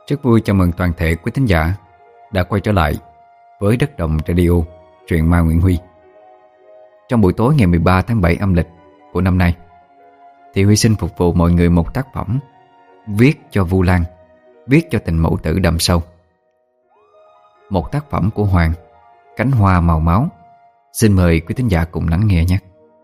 Rất vui chào mừng toàn thể quý thính giả đã quay trở lại với Đất Đồng Radio, truyện ma Nguyễn Huy. Trong buổi tối ngày 13 tháng 7 âm lịch của năm nay, thì Huy xin phục vụ mọi người một tác phẩm viết cho Vu Lan, viết cho tình mẫu tử đầm sâu. Một tác phẩm của Hoàng, Cánh hoa màu máu. Xin mời quý thính giả cùng lắng nghe nhé.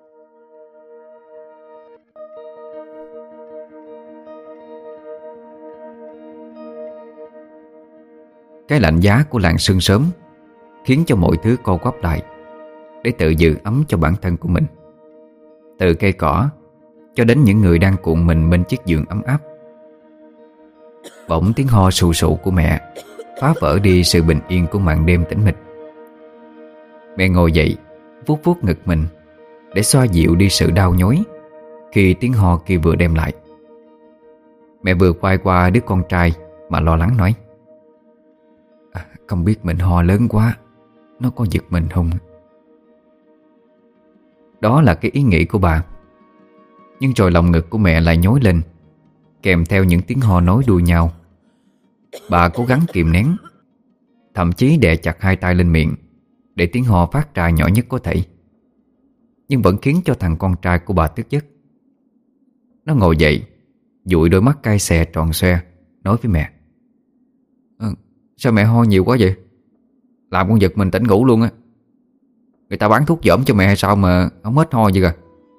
Cái lạnh giá của làng sương sớm khiến cho mọi thứ co quắp lại để tự giữ ấm cho bản thân của mình. Từ cây cỏ cho đến những người đang cuộn mình bên chiếc giường ấm áp. Bỗng tiếng ho sù sụ của mẹ phá vỡ đi sự bình yên của màn đêm tĩnh mịch. Mẹ ngồi dậy, vuốt vuốt ngực mình để xoa dịu đi sự đau nhói khi tiếng ho kia vừa đem lại. Mẹ vừa quay qua đứa con trai mà lo lắng nói: Không biết mình ho lớn quá, nó có giật mình không? Đó là cái ý nghĩ của bà. Nhưng rồi lòng ngực của mẹ lại nhói lên, kèm theo những tiếng ho nối đuôi nhau. Bà cố gắng kìm nén, thậm chí đè chặt hai tay lên miệng để tiếng ho phát ra nhỏ nhất có thể, nhưng vẫn khiến cho thằng con trai của bà tức giấc. Nó ngồi dậy, dụi đôi mắt cay xè tròn xoe, nói với mẹ: Sao mẹ ho nhiều quá vậy? Làm con giật mình tỉnh ngủ luôn á. Người ta bán thuốc dởm cho mẹ hay sao mà không hết ho vậy kìa?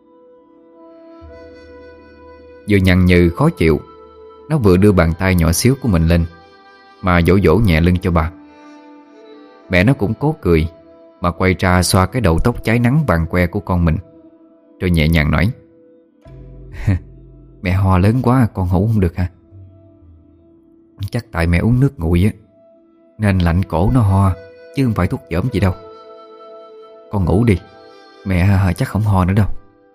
Vừa nhằn nhừ khó chịu, nó vừa đưa bàn tay nhỏ xíu của mình lên mà vỗ vỗ nhẹ lưng cho bà. Mẹ nó cũng cố cười mà quay ra xoa cái đầu tóc cháy nắng vàng que của con mình, rồi nhẹ nhàng nói: Mẹ ho lớn quá, con ngủ không được hả? Chắc tại mẹ uống nước nguội á, nên lạnh cổ nó ho, chứ không phải thuốc dởm gì đâu. Con ngủ đi, mẹ chắc không ho nữa đâu.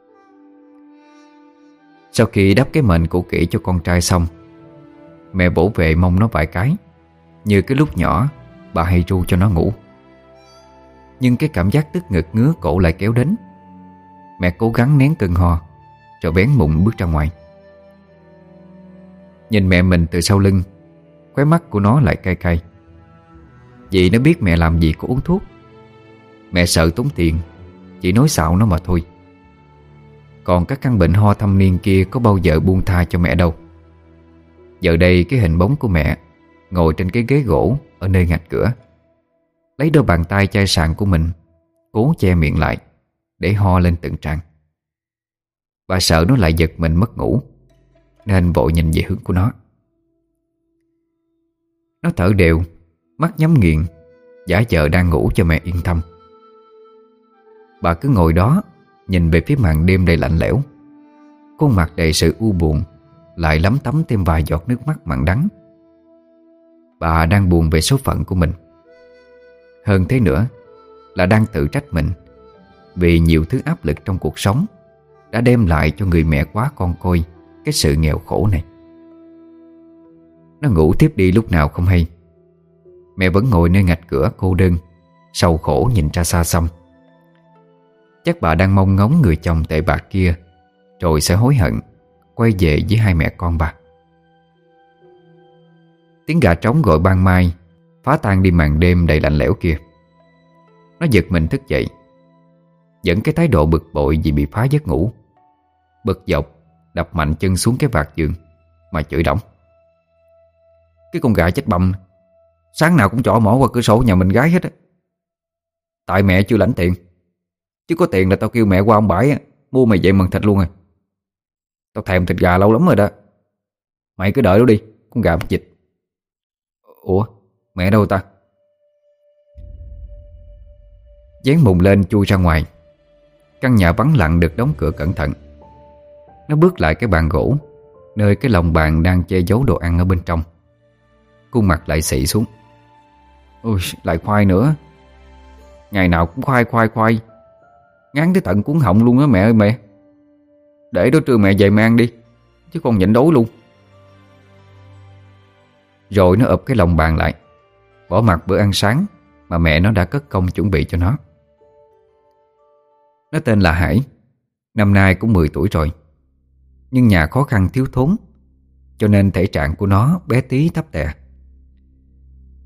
Sau khi đắp cái mền cũ kỹ cho con trai xong, mẹ vỗ về mông nó vài cái, như cái lúc nhỏ bà hay ru cho nó ngủ. Nhưng cái cảm giác tức ngực ngứa cổ lại kéo đến. Mẹ cố gắng nén cơn ho, rồi bén mụn bước ra ngoài. Nhìn mẹ mình từ sau lưng, khóe mắt của nó lại cay cay. Vì nó biết mẹ làm gì có uống thuốc. Mẹ sợ tốn tiền, chỉ nói xạo nó mà thôi. Còn các căn bệnh ho thâm niên kia có bao giờ buông tha cho mẹ đâu. Giờ đây cái hình bóng của mẹ ngồi trên cái ghế gỗ ở nơi ngạch cửa, lấy đôi bàn tay chai sạn của mình cố che miệng lại để ho lên từng tràng. Bà sợ nó lại giật mình mất ngủ, nên vội nhìn về hướng của nó. Nó thở đều, mắt nhắm nghiền, giả vờ đang ngủ cho mẹ yên tâm. Bà cứ ngồi đó nhìn về phía màn đêm đầy lạnh lẽo. Khuôn mặt đầy sự u buồn lại lấm tấm thêm vài giọt nước mắt mặn đắng. Bà đang buồn về số phận của mình. Hơn thế nữa là đang tự trách mình vì nhiều thứ áp lực trong cuộc sống đã đem lại cho người mẹ quá con côi cái sự nghèo khổ này. Nó ngủ tiếp đi lúc nào không hay. Mẹ vẫn ngồi nơi ngạch cửa cô đơn, sầu khổ nhìn ra xa xăm. Chắc bà đang mong ngóng người chồng tệ bạc kia rồi sẽ hối hận quay về với hai mẹ con bà. Tiếng gà trống gọi ban mai phá tan đi màn đêm đầy lạnh lẽo kia. Nó giật mình thức dậy, vẫn cái thái độ bực bội vì bị phá giấc ngủ. Bực dọc đập mạnh chân xuống cái vạt giường mà chửi đổng: Cái con gà chết bầm, sáng nào cũng chọ mỏ qua cửa sổ nhà mình gái hết á. Tại mẹ chưa lãnh tiền, chứ có tiền là tao kêu mẹ qua ông bãi mua mày về mần thịt luôn rồi. Tao thèm thịt gà lâu lắm rồi đó. Mày cứ đợi đó đi, con gà mất dịch. Ủa, mẹ đâu ta? Dán mùng lên chui ra ngoài. Căn nhà vắng lặng được đóng cửa cẩn thận. Nó bước lại cái bàn gỗ, nơi cái lồng bàn đang che giấu đồ ăn ở bên trong. Khuôn mặt lại xị xuống: Ôi, lại khoai nữa. Ngày nào cũng khoai. Ngán tới tận cuốn họng luôn á mẹ ơi mẹ. Để đó trưa mẹ về mẹ ăn đi, chứ con nhịn đói luôn. Rồi nó ụp cái lồng bàn lại, bỏ mặc bữa ăn sáng mà mẹ nó đã cất công chuẩn bị cho nó. Nó tên là Hải, năm nay cũng 10 tuổi rồi. Nhưng nhà khó khăn thiếu thốn, cho nên thể trạng của nó bé tí thấp tè.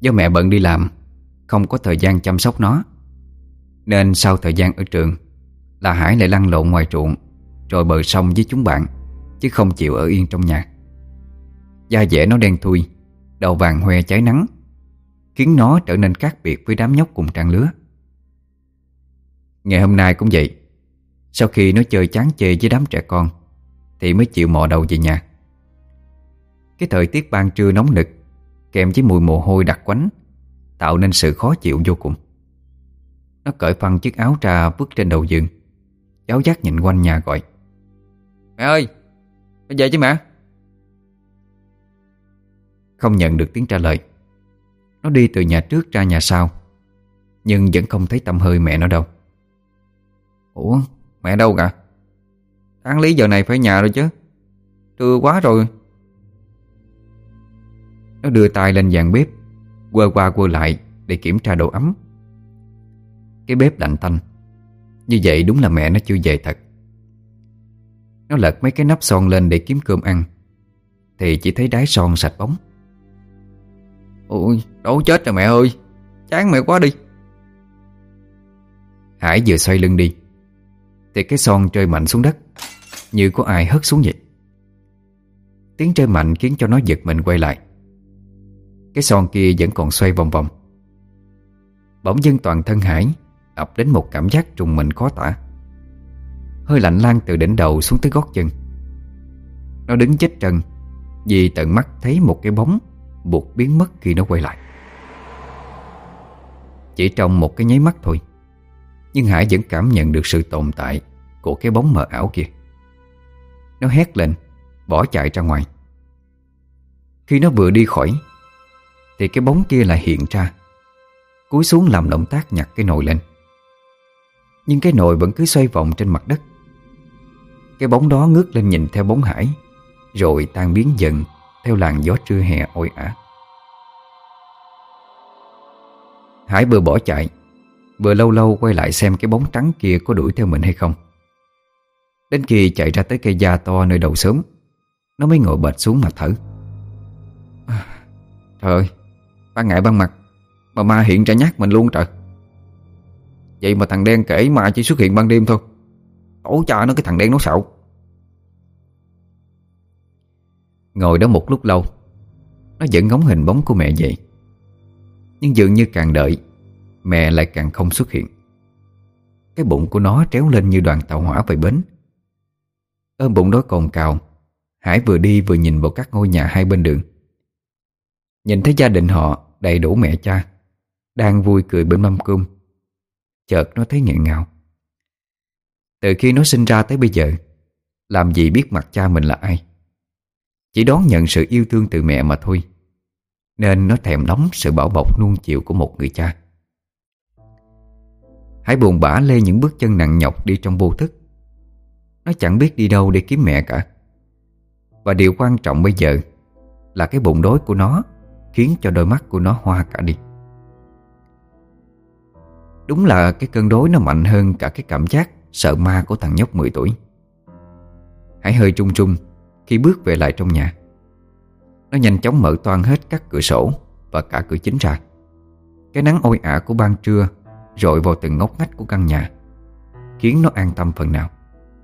Do mẹ bận đi làm, không có thời gian chăm sóc nó, nên sau thời gian ở trường là Hải lại lăn lộn ngoài ruộng rồi bờ sông với chúng bạn, chứ không chịu ở yên trong nhà. Da dẻ nó đen thui, đầu vàng hoe cháy nắng, khiến nó trở nên khác biệt với đám nhóc cùng trang lứa. Ngày hôm nay cũng vậy. Sau khi nó chơi chán chê với đám trẻ con thì mới chịu mò đầu về nhà. Cái thời tiết ban trưa nóng nực kèm với mùi mồ hôi đặc quánh tạo nên sự khó chịu vô cùng. Nó cởi phăng chiếc áo ra vứt trên đầu giường, giáo giác nhìn quanh nhà gọi: "Mẹ ơi, nó về chứ mẹ?" Không nhận được tiếng trả lời. Nó đi từ nhà trước ra nhà sau, nhưng vẫn không thấy tăm hơi mẹ nó đâu. "Ủa, mẹ đâu cả? Đáng lý giờ này phải nhà rồi chứ, trưa quá rồi." Nó đưa tay lên dàn bếp, quơ qua quơ lại để kiểm tra độ ấm. Cái bếp lạnh tanh. Như vậy đúng là mẹ nó chưa về thật. Nó lật mấy cái nắp son lên để kiếm cơm ăn, thì chỉ thấy đáy son sạch bóng. "Ôi, đổ chết rồi mẹ ơi, chán mẹ quá đi." Hải vừa xoay lưng đi thì cái son rơi mạnh xuống đất, như có ai hất xuống vậy. Tiếng rơi mạnh khiến cho nó giật mình quay lại. Cái son kia vẫn còn xoay vòng vòng. Bỗng dưng toàn thân Hải ập đến một cảm giác trùng mình khó tả. Hơi lạnh lan từ đỉnh đầu xuống tới gót chân. Nó đứng chết trân vì tận mắt thấy một cái bóng buộc biến mất khi nó quay lại. Chỉ trong một cái nháy mắt thôi, nhưng Hải vẫn cảm nhận được sự tồn tại của cái bóng mờ ảo kia. Nó hét lên, bỏ chạy ra ngoài. Khi nó vừa đi khỏi thì cái bóng kia lại hiện ra, cúi xuống làm động tác nhặt cái nồi lên. Nhưng cái nồi vẫn cứ xoay vòng trên mặt đất. Cái bóng đó ngước lên nhìn theo bóng Hải, rồi tan biến dần theo làn gió trưa hè oi ả. Hải vừa bỏ chạy, vừa lâu lâu quay lại xem cái bóng trắng kia có đuổi theo mình hay không. Đến khi chạy ra tới cây da to nơi đầu xóm, nó mới ngồi bệt xuống mà thở. Trời ơi, ban ngày ban mặt mà ma hiện ra nhát mình luôn trời. Vậy mà thằng đen kể ma chỉ xuất hiện ban đêm thôi. Tổ cha nó, cái thằng đen nó xạo. Ngồi đó một lúc lâu, nó vẫn ngóng hình bóng của mẹ vậy. Nhưng dường như càng đợi, mẹ lại càng không xuất hiện. Cái bụng của nó tréo lên như đoàn tàu hỏa về bến. Ôm bụng đó cồn cào, Hải vừa đi vừa nhìn vào các ngôi nhà hai bên đường. Nhìn thấy gia đình họ đầy đủ mẹ cha đang vui cười bên mâm cơm, chợt nó thấy nghẹn ngào. Từ khi nó sinh ra tới bây giờ, làm gì biết mặt cha mình là ai. Chỉ đón nhận sự yêu thương từ mẹ mà thôi, nên nó thèm đóng sự bảo bọc nuông chiều của một người cha. Hải buồn bã lê những bước chân nặng nhọc đi trong vô thức. Nó chẳng biết đi đâu để kiếm mẹ cả. Và điều quan trọng bây giờ là cái bụng đói của nó khiến cho đôi mắt của nó hoa cả đi. Đúng là cái cơn đói nó mạnh hơn cả cái cảm giác sợ ma của thằng nhóc 10 tuổi. Hải hơi trung trung khi bước về lại trong nhà. Nó nhanh chóng mở toang hết các cửa sổ và cả cửa chính ra. Cái nắng oi ả của ban trưa rọi vào từng ngóc ngách của căn nhà, khiến nó an tâm phần nào.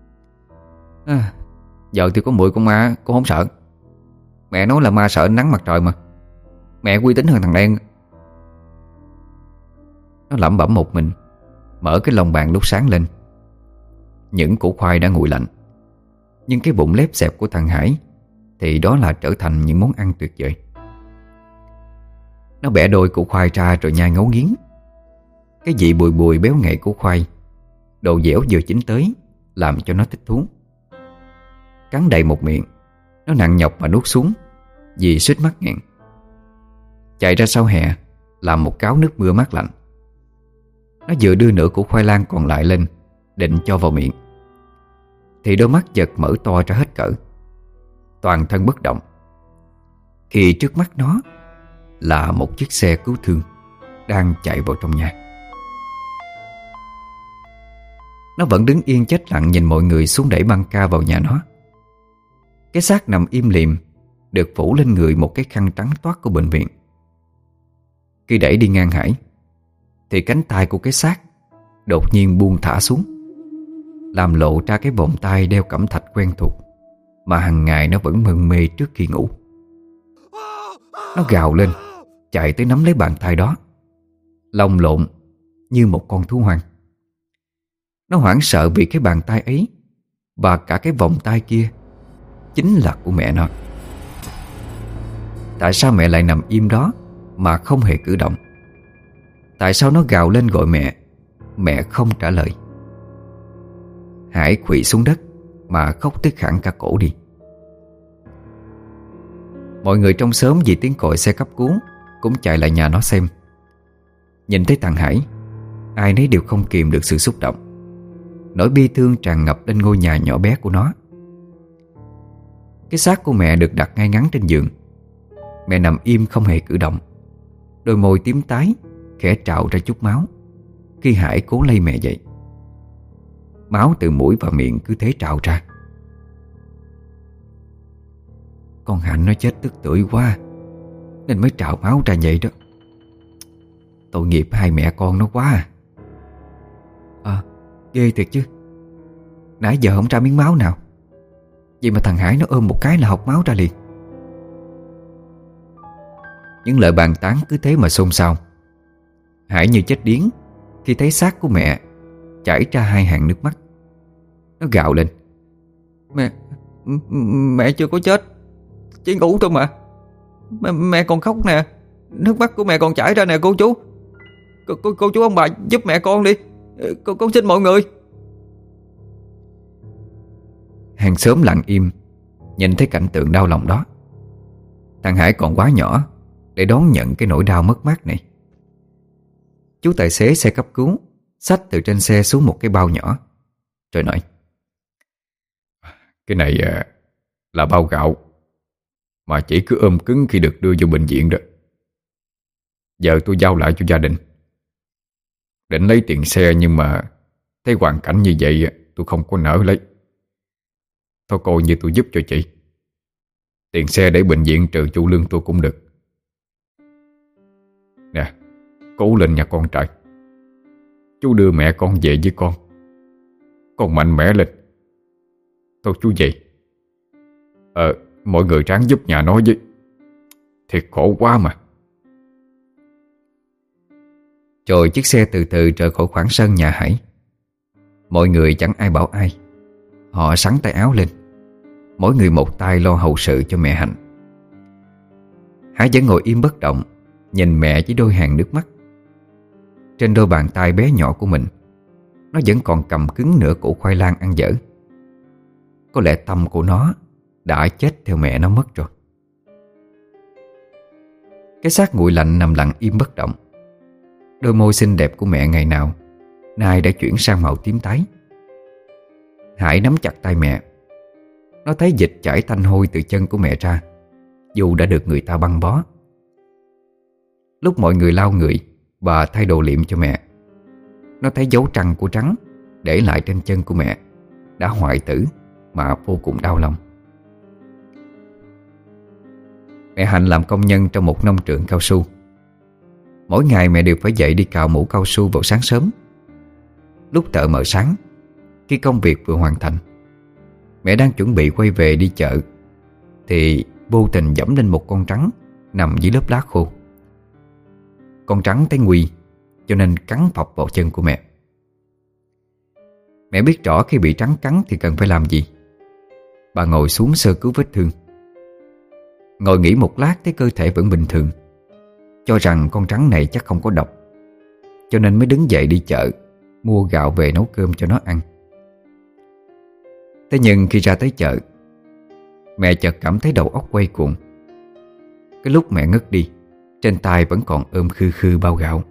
Giờ thì có muội con ma cũng không sợ. Mẹ nói là ma sợ nắng mặt trời mà. Mẹ uy tín hơn thằng đen. Nó lẩm bẩm một mình, mở cái lồng bàn lúc sáng lên. Những củ khoai đã nguội lạnh, nhưng cái bụng lép xẹp của thằng Hải thì đó là trở thành những món ăn tuyệt vời. Nó bẻ đôi củ khoai ra rồi nhai ngấu nghiến. Cái vị bùi bùi béo ngậy của khoai, độ dẻo vừa chín tới, làm cho nó thích thú. Cắn đầy một miệng, nó nặng nhọc mà nuốt xuống vì suýt mắc nghẹn. Chạy ra sau hè làm một gáo nước mưa mát lạnh. Nó vừa đưa nửa củ khoai lang còn lại lên định cho vào miệng thì đôi mắt giật mở to ra hết cỡ, toàn thân bất động, khi trước mắt nó là một chiếc xe cứu thương đang chạy vào trong nhà. Nó vẫn đứng yên chết lặng nhìn mọi người xuống đẩy băng ca vào nhà nó. Cái xác nằm im lìm được phủ lên người một cái khăn trắng toát của bệnh viện. Khi đẩy đi ngang Hải thì cánh tay của cái xác đột nhiên buông thả xuống, làm lộ ra cái vòng tay đeo cẩm thạch quen thuộc mà hàng ngày nó vẫn mân mê trước khi ngủ. Nó gào lên, chạy tới nắm lấy bàn tay đó, lồng lộn như một con thú hoang. Nó hoảng sợ vì cái bàn tay ấy và cả cái vòng tay kia chính là của mẹ nó. Tại sao mẹ lại nằm im đó mà không hề cử động? Tại sao nó gào lên gọi mẹ, mẹ không trả lời? Hải khuỵu xuống đất mà khóc tức hẳn cả cổ đi. Mọi người trong xóm vì tiếng còi xe cấp cứu cũng chạy lại nhà nó xem. Nhìn thấy thằng Hải, ai nấy đều không kìm được sự xúc động. Nỗi bi thương tràn ngập lên ngôi nhà nhỏ bé của nó. Cái xác của mẹ được đặt ngay ngắn trên giường. Mẹ nằm im không hề cử động. Đôi môi tím tái khẽ trào ra chút máu khi Hải cố lay mẹ dậy. Máu từ mũi và miệng cứ thế trào ra. Con Hạnh nó chết tức tưởi quá nên mới trào máu ra vậy đó. Tội nghiệp hai mẹ con nó quá à. Ghê thiệt chứ. Nãy giờ không ra miếng máu nào, vậy mà thằng Hải nó ôm một cái là học máu ra liền. Những lời bàn tán cứ thế mà xôn xao. Hải như chết điếng khi thấy xác của mẹ chảy ra hai hàng nước mắt. Nó gào lên: Mẹ chưa có chết, chỉ ngủ thôi mà. Mẹ còn khóc nè, nước mắt của mẹ còn chảy ra nè cô chú. Cô chú ông bà giúp mẹ con đi, con xin mọi người. Hàng xóm lặng im nhìn thấy cảnh tượng đau lòng đó. Thằng Hải còn quá nhỏ để đón nhận cái nỗi đau mất mát này. Chú tài xế xe cấp cứu xách từ trên xe xuống một cái bao nhỏ rồi nói: Cái này là bao gạo mà chỉ cứ ôm cứng khi được đưa vô bệnh viện đó. Giờ tôi giao lại cho gia đình. Định lấy tiền xe nhưng mà thấy hoàn cảnh như vậy tôi không có nỡ lấy. Thôi coi như tôi giúp cho chị. Tiền xe để bệnh viện trừ chu lương tôi cũng được. Nè, cố lên nha con trai. Chú đưa mẹ con về với con mạnh mẽ lên. Thôi chú về. Mọi người ráng giúp nhà nó với. Thiệt khổ quá mà. Rồi chiếc xe từ từ rời khỏi khoảng sân nhà Hải. Mọi người chẳng ai bảo ai. Họ xắn tay áo lên, mỗi người một tay lo hậu sự cho mẹ Hạnh. Hải vẫn ngồi im bất động, nhìn mẹ với đôi hàng nước mắt. Trên đôi bàn tay bé nhỏ của mình, nó vẫn còn cầm cứng nửa củ khoai lang ăn dở. Có lẽ tâm của nó đã chết theo mẹ nó mất rồi. Cái xác nguội lạnh nằm lặng im bất động. Đôi môi xinh đẹp của mẹ ngày nào nay đã chuyển sang màu tím tái. Hải nắm chặt tay mẹ. Nó thấy dịch chảy tanh hôi từ chân của mẹ ra, dù đã được người ta băng bó. Lúc mọi người lau người và thay đồ liệm cho mẹ, nó thấy dấu trăng của trắng để lại trên chân của mẹ đã hoại tử mà vô cùng đau lòng. Mẹ Hạnh làm công nhân trong một nông trường cao su. Mỗi ngày mẹ đều phải dậy đi cạo mũ cao su vào sáng sớm. Lúc tờ mờ sáng, khi công việc vừa hoàn thành, mẹ đang chuẩn bị quay về đi chợ thì vô tình giẫm lên một con trắng nằm dưới lớp lá khô. Con trắng thấy nguy cho nên cắn phập vào chân của mẹ. Mẹ biết rõ khi bị trắng cắn thì cần phải làm gì. Bà ngồi xuống sơ cứu vết thương. Ngồi nghỉ một lát thấy cơ thể vẫn bình thường, cho rằng con trắng này chắc không có độc, cho nên mới đứng dậy đi chợ mua gạo về nấu cơm cho nó ăn. Thế nhưng khi ra tới chợ, mẹ chợt cảm thấy đầu óc quay cuồng. Cái lúc mẹ ngất đi, trên tay vẫn còn ôm khư khư bao gạo.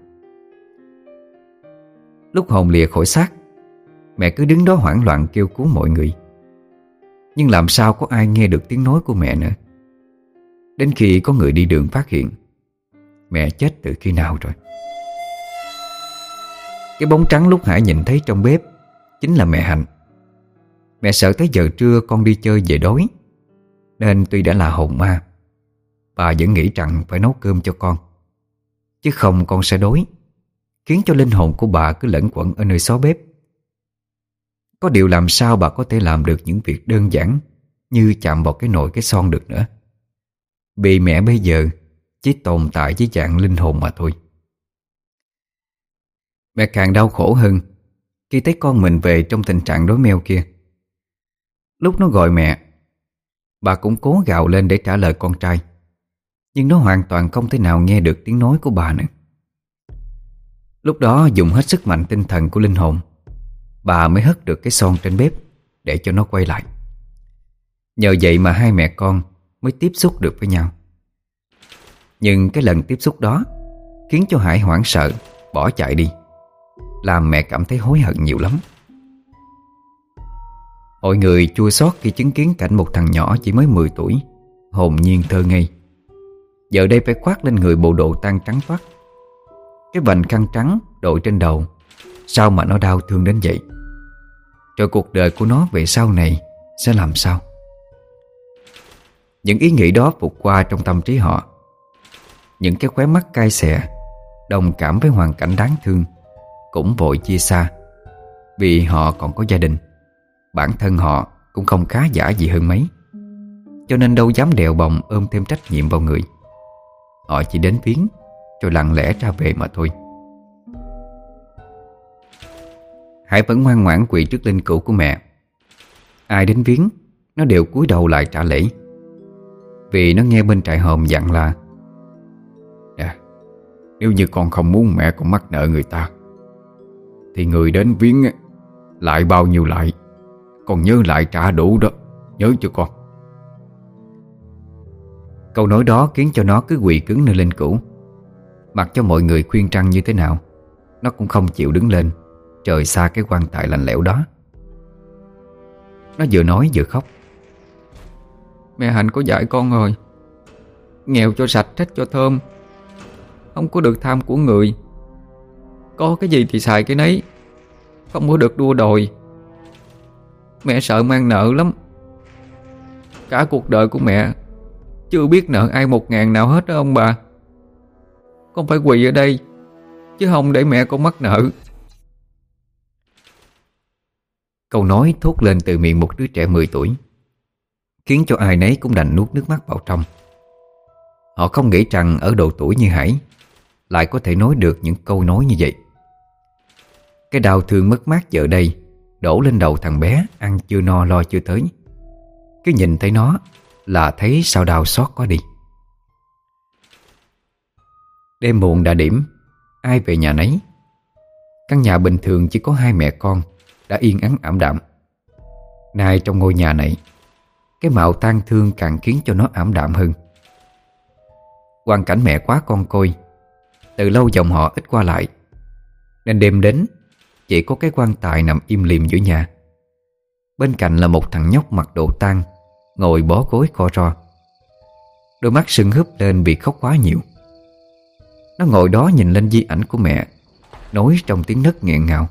Lúc hồn lìa khỏi xác, mẹ cứ đứng đó hoảng loạn kêu cứu mọi người. Nhưng làm sao có ai nghe được tiếng nói của mẹ nữa. Đến khi có người đi đường phát hiện mẹ chết từ khi nào rồi. Cái bóng trắng lúc Hải nhìn thấy trong bếp chính là mẹ Hạnh. Mẹ sợ tới giờ trưa con đi chơi về đói, nên tuy đã là hồn ma, bà vẫn nghĩ rằng phải nấu cơm cho con. chứ không con sẽ đối, khiến cho linh hồn của bà cứ lẩn quẩn ở nơi xó bếp. Có điều làm sao bà có thể làm được những việc đơn giản như chạm vào cái nồi cái son được nữa, vì mẹ bây giờ chỉ tồn tại với dạng linh hồn mà thôi. Mẹ càng đau khổ hơn khi thấy con mình về trong tình trạng đói meo kia. Lúc nó gọi mẹ, bà cũng cố gào lên để trả lời con trai, nhưng nó hoàn toàn không thể nào nghe được tiếng nói của bà nữa. Lúc đó dùng hết sức mạnh tinh thần của linh hồn, bà mới hất được cái son trên bếp để cho nó quay lại. Nhờ vậy mà hai mẹ con mới tiếp xúc được với nhau. Nhưng cái lần tiếp xúc đó khiến cho Hải hoảng sợ bỏ chạy đi, làm mẹ cảm thấy hối hận nhiều lắm. Mọi người chua xót khi chứng kiến cảnh một thằng nhỏ chỉ mới 10 tuổi, hồn nhiên thơ ngây, giờ đây phải khoác lên người bộ đồ tang trắng toát. Cái vành khăn trắng đội trên đầu, sao mà nó đau thương đến vậy? Rồi cuộc đời của nó về sau này sẽ làm sao? Những ý nghĩ đó vụt qua trong tâm trí họ. Những cái khóe mắt cay xè, đồng cảm với hoàn cảnh đáng thương, cũng vội chia xa, vì họ còn có gia đình. Bản thân họ cũng không khá giả gì hơn mấy, cho nên đâu dám đèo bồng ôm thêm trách nhiệm vào người. Họ chỉ đến viếng rồi lặng lẽ ra về mà thôi. Hải vẫn ngoan ngoãn quỳ trước linh cữu của mẹ. Ai đến viếng, nó đều cúi đầu lại trả lễ, vì nó nghe bên trại hòm dặn là: nếu như con không muốn mẹ còn mắc nợ người ta, thì người đến viếng lại bao nhiêu lại, con nhớ lại trả đủ đó, nhớ cho con. Câu nói đó khiến cho nó cứ quỳ cứng nơi linh cữu. Mặc cho mọi người khuyên trăng như thế nào, nó cũng không chịu đứng lên rời xa cái quan tài lạnh lẽo đó. Nó vừa nói vừa khóc. Mẹ Hạnh có dạy con rồi, nghèo cho sạch, trách cho thơm, không có được tham của người, có cái gì thì xài cái nấy, không có được đua đòi. Mẹ sợ mang nợ lắm. Cả cuộc đời của mẹ chưa biết nợ ai 1.000 nào hết đó ông bà. Con phải quỳ ở đây, chứ không để mẹ con mắc nợ. Câu nói thốt lên từ miệng một đứa trẻ 10 tuổi, khiến cho ai nấy cũng đành nuốt nước mắt vào trong. Họ không nghĩ rằng ở độ tuổi như Hải lại có thể nói được những câu nói như vậy. Cái đau thương mất mát giờ đây đổ lên đầu thằng bé ăn chưa no lo chưa tới. Cứ nhìn thấy nó là thấy sao đau xót quá đi. Đêm muộn đã điểm, ai về nhà nấy. Căn nhà bình thường chỉ có hai mẹ con đã yên ắng ảm đạm. Nay trong ngôi nhà này, cái màu tang thương càng khiến cho nó ảm đạm hơn. Hoàn cảnh mẹ quá con côi, từ lâu dòng họ ít qua lại, nên đêm đến chỉ có cái quan tài nằm im lìm giữa nhà. Bên cạnh là một thằng nhóc mặc đồ tang ngồi bó gối co ro, đôi mắt sưng húp lên vì khóc quá nhiều. Nó ngồi đó nhìn lên di ảnh của mẹ, nói trong tiếng nấc nghẹn ngào: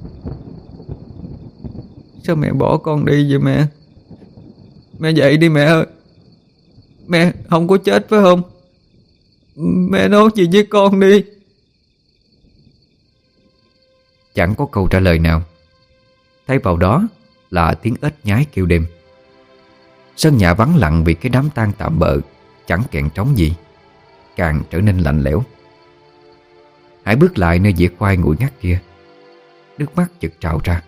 Sao mẹ bỏ con đi vậy mẹ? Mẹ dậy đi mẹ ơi. Mẹ không có chết phải không? Mẹ nói gì với con đi. Chẳng có câu trả lời nào. Thay vào đó là tiếng ếch nhái kêu đêm. Sân nhà vắng lặng vì cái đám tang tạm bợ chẳng kèn trống gì, càng trở nên lạnh lẽo. Hải bước lại nơi dĩa khoai nguội ngắt kia, nước mắt chực trào ra.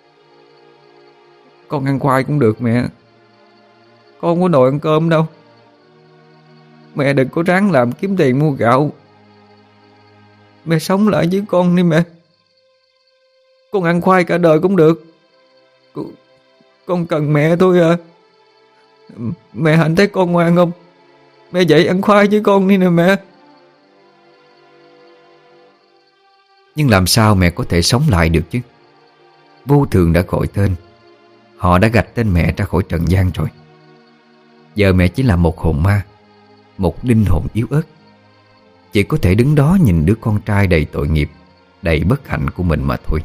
Con ăn khoai cũng được mẹ, con không có đòi ăn cơm đâu. Mẹ đừng có ráng làm kiếm tiền mua gạo. Mẹ sống lại với con đi mẹ. Con ăn khoai cả đời cũng được. Con cần mẹ thôi à. Mẹ Hạnh thấy con ngoan không? Mẹ dậy ăn khoai với con đi nè mẹ. Nhưng làm sao mẹ có thể sống lại được chứ? Vô thường đã gọi tên. Họ đã gạch tên mẹ ra khỏi trần gian rồi. Giờ mẹ chỉ là một hồn ma, một linh hồn yếu ớt, chỉ có thể đứng đó nhìn đứa con trai đầy tội nghiệp, đầy bất hạnh của mình mà thôi.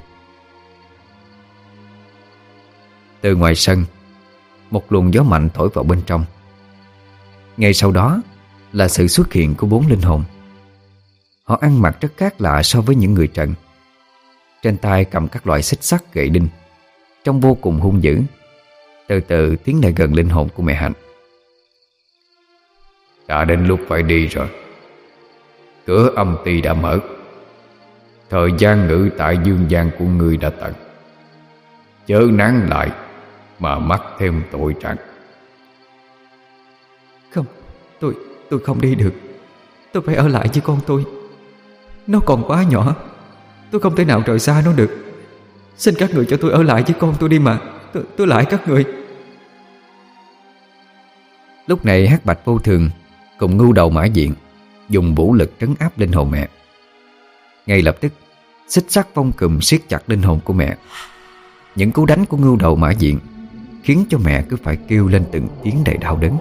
Từ ngoài sân, một luồng gió mạnh thổi vào bên trong. Ngay sau đó là sự xuất hiện của 4 linh hồn. Họ ăn mặc rất khác lạ so với những người Trần. Trên tay cầm các loại xích sắt gậy đinh, trông vô cùng hung dữ. Từ từ tiến lại gần linh hồn của mẹ Hạnh. Đã đến lúc phải đi rồi. Cửa âm ty đã mở. Thời gian ngự tại dương gian của ngươi đã tận. Chớ nán lại mà mắc thêm tội trạng. Không, tôi không đi được. Tôi phải ở lại với con tôi. Nó còn quá nhỏ, tôi không thể nào rời xa nó được. Xin các người cho tôi ở lại với con tôi đi mà. Tôi lại các người. Lúc này Hắc Bạch Vô Thường cùng Ngưu Đầu Mã Diện dùng vũ lực trấn áp linh hồn mẹ. Ngay lập tức, xích sắt vong cùm siết chặt linh hồn của mẹ. Những cú đánh của Ngưu Đầu Mã Diện khiến cho mẹ cứ phải kêu lên từng tiếng đầy đau đớn.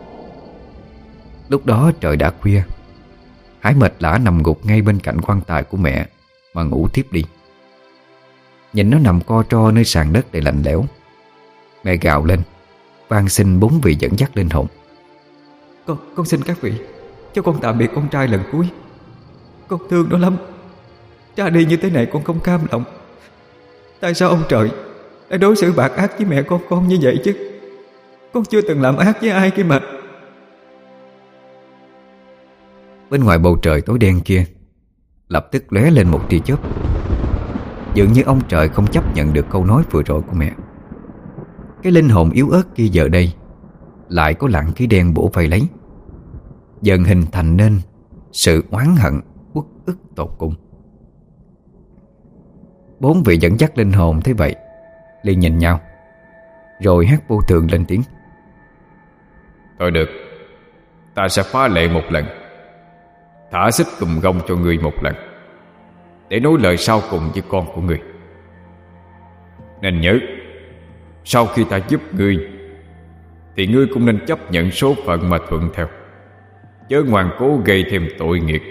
Lúc đó trời đã khuya. Hải mệt lả nằm gục ngay bên cạnh quan tài của mẹ mà ngủ tiếp đi. Nhìn nó nằm co ro nơi sàn đất đầy lạnh lẽo, mẹ gào lên van xin 4 vị dẫn dắt linh hồn. Con xin các vị cho con tạm biệt con trai lần cuối. Con thương nó lắm. Cha đi như thế này con không cam lòng. Tại sao ông trời lại đối xử bạc ác với mẹ con như vậy chứ? Con chưa từng làm ác với ai kia mà. Bên ngoài bầu trời tối đen kia lập tức lóe lên một tia chớp. Dường như ông trời không chấp nhận được câu nói vừa rồi của mẹ. Cái linh hồn yếu ớt kia giờ đây lại có lặng khí đen bổ vây lấy, dần hình thành nên sự oán hận uất ức tột cùng. 4 vị dẫn dắt linh hồn thấy vậy liền nhìn nhau. Rồi Hắc Vô Thường lên tiếng. Thôi được, ta sẽ phá lệ một lần, thả xích cùm gông cho ngươi một lần, để nói lời sau cùng với con của ngươi. Nên nhớ, sau khi ta giúp ngươi thì ngươi cũng nên chấp nhận số phận mà thuận theo, chớ ngoan cố gây thêm tội nghiệp.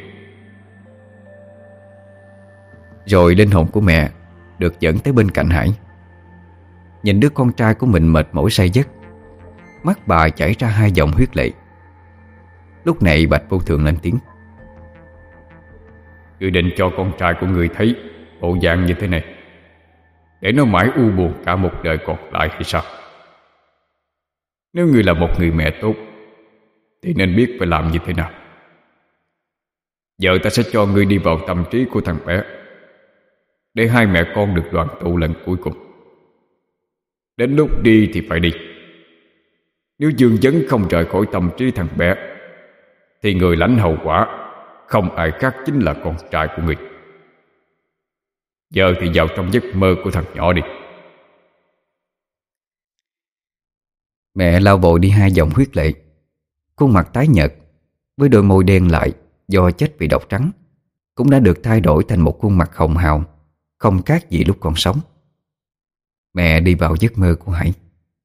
Rồi linh hồn của mẹ được dẫn tới bên cạnh Hải. Nhìn đứa con trai của mình mệt mỏi say giấc, mắt bà chảy ra 2 dòng huyết lệ. Lúc này Bạch Vô Thường lên tiếng. Ngươi định cho con trai của ngươi thấy bộ dạng như thế này để nó mãi u buồn cả một đời còn lại hay sao? Nếu ngươi là một người mẹ tốt thì nên biết phải làm như thế nào. Giờ ta sẽ cho ngươi đi vào tâm trí của thằng bé, để hai mẹ con được đoàn tụ lần cuối cùng. Đến lúc đi thì phải đi. Nếu Dương Vấn không rời khỏi tâm trí thằng bé thì người lãnh hậu quả không ai khác chính là con trai của ngươi. Giờ thì vào trong giấc mơ của thằng nhỏ đi. Mẹ lau vội đi 2 dòng huyết lệ. Khuôn mặt tái nhợt với đôi môi đen lại do chết vì độc trắng cũng đã được thay đổi thành một khuôn mặt hồng hào, không khác gì lúc còn sống. Mẹ đi vào giấc mơ của Hải.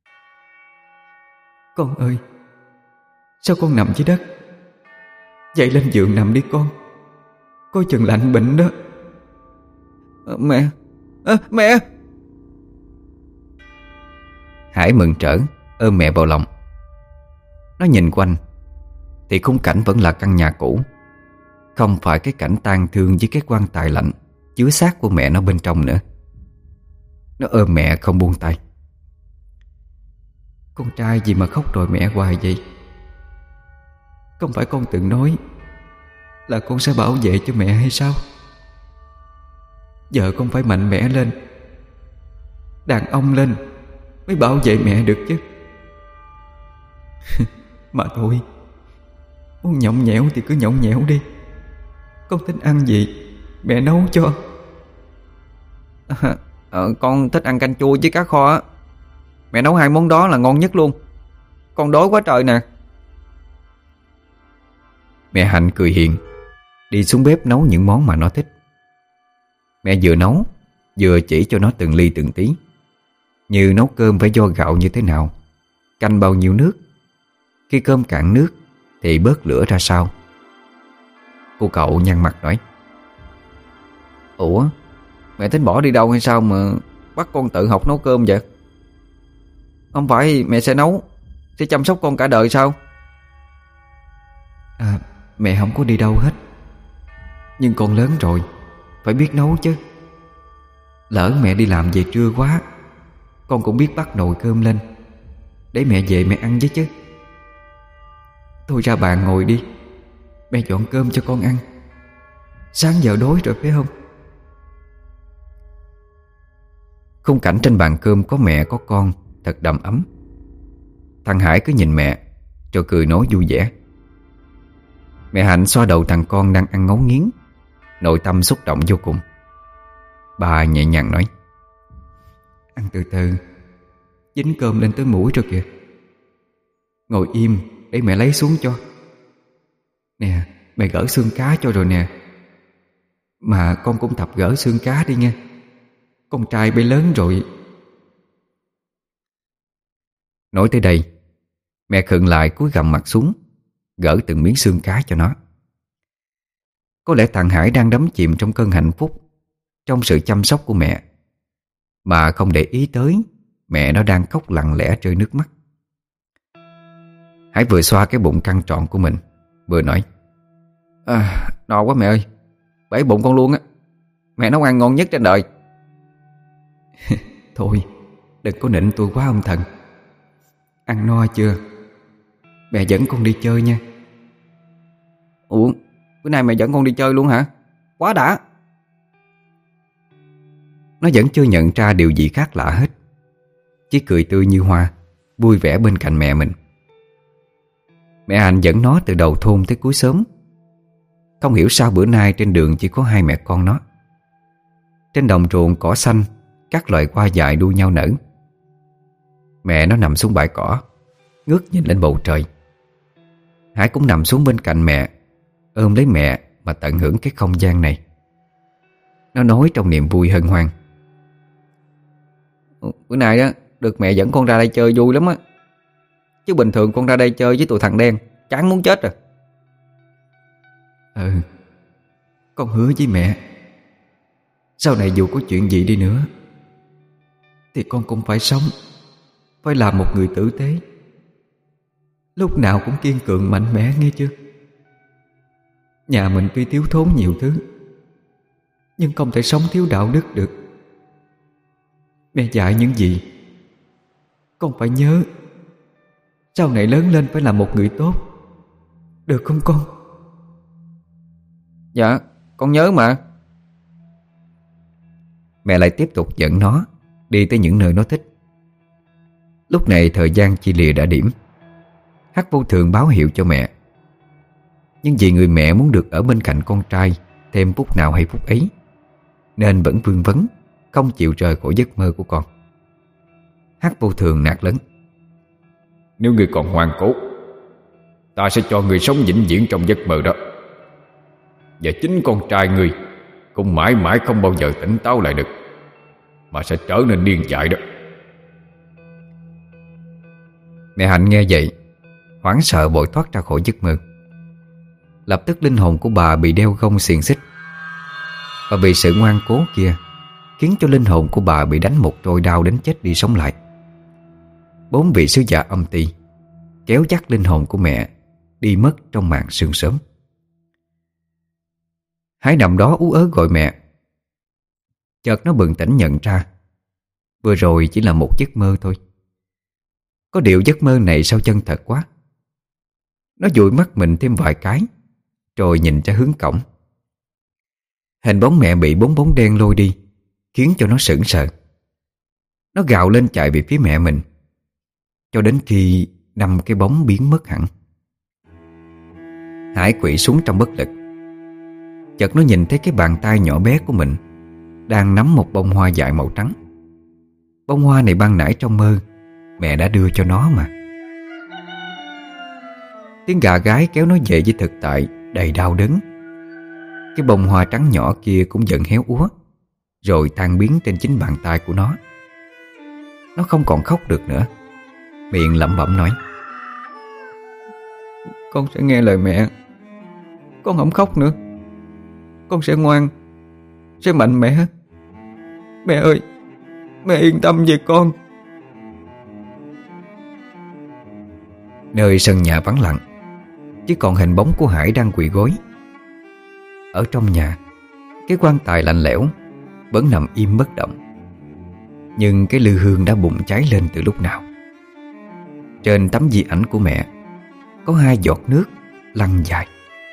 Con ơi, sao con nằm dưới đất? Dậy lên giường nằm đi con. Coi chừng lạnh bệnh đó. Mẹ. Mẹ. Hải mừng rỡ ôm mẹ vào lòng. Nó nhìn quanh thì khung cảnh vẫn là căn nhà cũ, không phải cái cảnh tang thương với cái quan tài lạnh chứa xác của mẹ nó bên trong nữa. Nó ôm mẹ không buông tay. Con trai gì mà khóc đòi mẹ hoài vậy? Không phải con từng nói là con sẽ bảo vệ cho mẹ hay sao? Giờ con phải mạnh mẽ lên, đàn ông lên mới bảo vệ mẹ được chứ. Mà thôi, muốn nhõng nhẽo thì cứ nhõng nhẽo đi. Con thích ăn gì mẹ nấu cho. Con thích ăn canh chua với cá kho á. Mẹ nấu 2 món đó là ngon nhất luôn. Con đói quá trời nè. Mẹ Hạnh cười hiền, đi xuống bếp nấu những món mà nó thích. Mẹ vừa nấu vừa chỉ cho nó từng ly từng tí, như nấu cơm phải vo gạo như thế nào, canh bao nhiêu nước, khi cơm cạn nước thì bớt lửa ra sao. Cô cậu nhăn mặt nói: Ủa, mẹ tính bỏ đi đâu hay sao mà bắt con tự học nấu cơm vậy? Không phải mẹ sẽ nấu, sẽ chăm sóc con cả đời sao? Mẹ không có đi đâu hết. Nhưng con lớn rồi, phải biết nấu chứ. Lỡ mẹ đi làm về trưa quá, con cũng biết bắt nồi cơm lên để mẹ về mẹ ăn với chứ. Thôi ra bàn ngồi đi, mẹ dọn cơm cho con ăn. Sáng giờ đói rồi phải không? Khung cảnh trên bàn cơm có mẹ có con thật đầm ấm. Thằng Hải cứ nhìn mẹ rồi cười nói vui vẻ. Mẹ Hạnh xoa đầu thằng con đang ăn ngấu nghiến, nội tâm xúc động vô cùng. Bà nhẹ nhàng nói: Ăn từ từ, dính cơm lên tới mũi rồi kìa. Ngồi im để mẹ lấy xuống cho. Nè, mẹ gỡ xương cá cho rồi nè. Mà con cũng tập gỡ xương cá đi nha. Con trai bay lớn rồi. Nói tới đây, mẹ khựng lại cúi gằm mặt xuống, gỡ từng miếng xương cá cho nó. Có lẽ thằng Hải đang đắm chìm trong cơn hạnh phúc, trong sự chăm sóc của mẹ, mà không để ý tới mẹ nó đang khóc lặng lẽ rơi nước mắt. Hải vừa xoa cái bụng căng tròn của mình, vừa nói: No quá mẹ ơi, bể bụng con luôn á. Mẹ nấu ăn ngon nhất trên đời. Thôi, đừng có nịnh tôi quá ông Thần. Ăn no chưa? Mẹ dẫn con đi chơi nha. Ủa, bữa nay mẹ dẫn con đi chơi luôn hả? Quá đã. Nó vẫn chưa nhận ra điều gì khác lạ hết, chỉ cười tươi như hoa, vui vẻ bên cạnh mẹ mình. Mẹ Hạnh dẫn nó từ đầu thôn tới cuối xóm. Không hiểu sao bữa nay trên đường chỉ có hai mẹ con nó. Trên đồng ruộng cỏ xanh, các loài hoa dại đua nhau nở. Mẹ nó nằm xuống bãi cỏ, ngước nhìn lên bầu trời. Hải cũng nằm xuống bên cạnh mẹ, ôm lấy mẹ mà tận hưởng cái không gian này. Nó nói trong niềm vui hân hoan: Bữa nay đó được mẹ dẫn con ra đây chơi vui lắm á. Chứ bình thường con ra đây chơi với tụi thằng đen chán muốn chết rồi. Con hứa với mẹ, sau này dù có chuyện gì đi nữa thì con cũng phải sống, phải làm một người tử tế, lúc nào cũng kiên cường mạnh mẽ, nghe chưa? Nhà mình tuy thiếu thốn nhiều thứ, nhưng không thể sống thiếu đạo đức được. Mẹ dạy những gì con phải nhớ, sau này lớn lên phải là một người tốt, được không con? Dạ, con nhớ mà. Mẹ lại tiếp tục dẫn nó đi tới những nơi nó thích. Lúc này thời gian chia lìa đã điểm. Hắc Vô Thường báo hiệu cho mẹ, nhưng vì người mẹ muốn được ở bên cạnh con trai thêm phút nào hay phút ấy, nên vẫn vương vấn, không chịu rời khỏi giấc mơ của con. Hắc Vô Thường nạt lớn: Nếu ngươi còn ngoan cố, ta sẽ cho ngươi sống vĩnh viễn trong giấc mơ đó. Và chính con trai ngươi cũng mãi mãi không bao giờ tỉnh táo lại được, mà sẽ trở nên điên dại đó. Mẹ Hạnh nghe vậy, hoảng sợ vội thoát ra khỏi giấc mơ. Lập tức linh hồn của bà bị đeo gông xiềng xích, và vì sự ngoan cố kia khiến cho linh hồn của bà bị đánh một trôi đau đến chết đi sống lại. 4 vị sứ giả âm ty kéo dắt linh hồn của mẹ đi mất trong màn sương sớm. Hải nằm đó ú ớ gọi mẹ. Chợt nó bừng tỉnh nhận ra vừa rồi chỉ là một giấc mơ thôi. Có điều giấc mơ này sao chân thật quá. Nó dụi mắt mình thêm vài cái, rồi nhìn ra hướng cổng. Hình bóng mẹ bị 4 bóng đen lôi đi khiến cho nó sững sờ. Nó gào lên chạy về phía mẹ mình, cho đến khi 5 cái bóng biến mất hẳn. Hải quỵ xuống trong bất lực. Chợt nó nhìn thấy cái bàn tay nhỏ bé của mình đang nắm một bông hoa dại màu trắng. Bông hoa này ban nãy trong mơ mẹ đã đưa cho nó mà. Tiếng gà gáy kéo nó về với thực tại đầy đau đớn. Cái bông hoa trắng nhỏ kia cũng dần héo úa, rồi tan biến trên chính bàn tay của nó. Nó không còn khóc được nữa, miệng lẩm bẩm nói: Con sẽ nghe lời mẹ. Con không khóc nữa. Con sẽ ngoan, sẽ mạnh mẽ. Mẹ ơi, mẹ yên tâm về con. Nơi sân nhà vắng lặng, chỉ còn hình bóng của Hải đang quỳ gối. Ở trong nhà, cái quan tài lạnh lẽo vẫn nằm im bất động. Nhưng cái lư hương đã bùng cháy lên từ lúc nào. Trên tấm di ảnh của mẹ có 2 giọt nước lăn dài.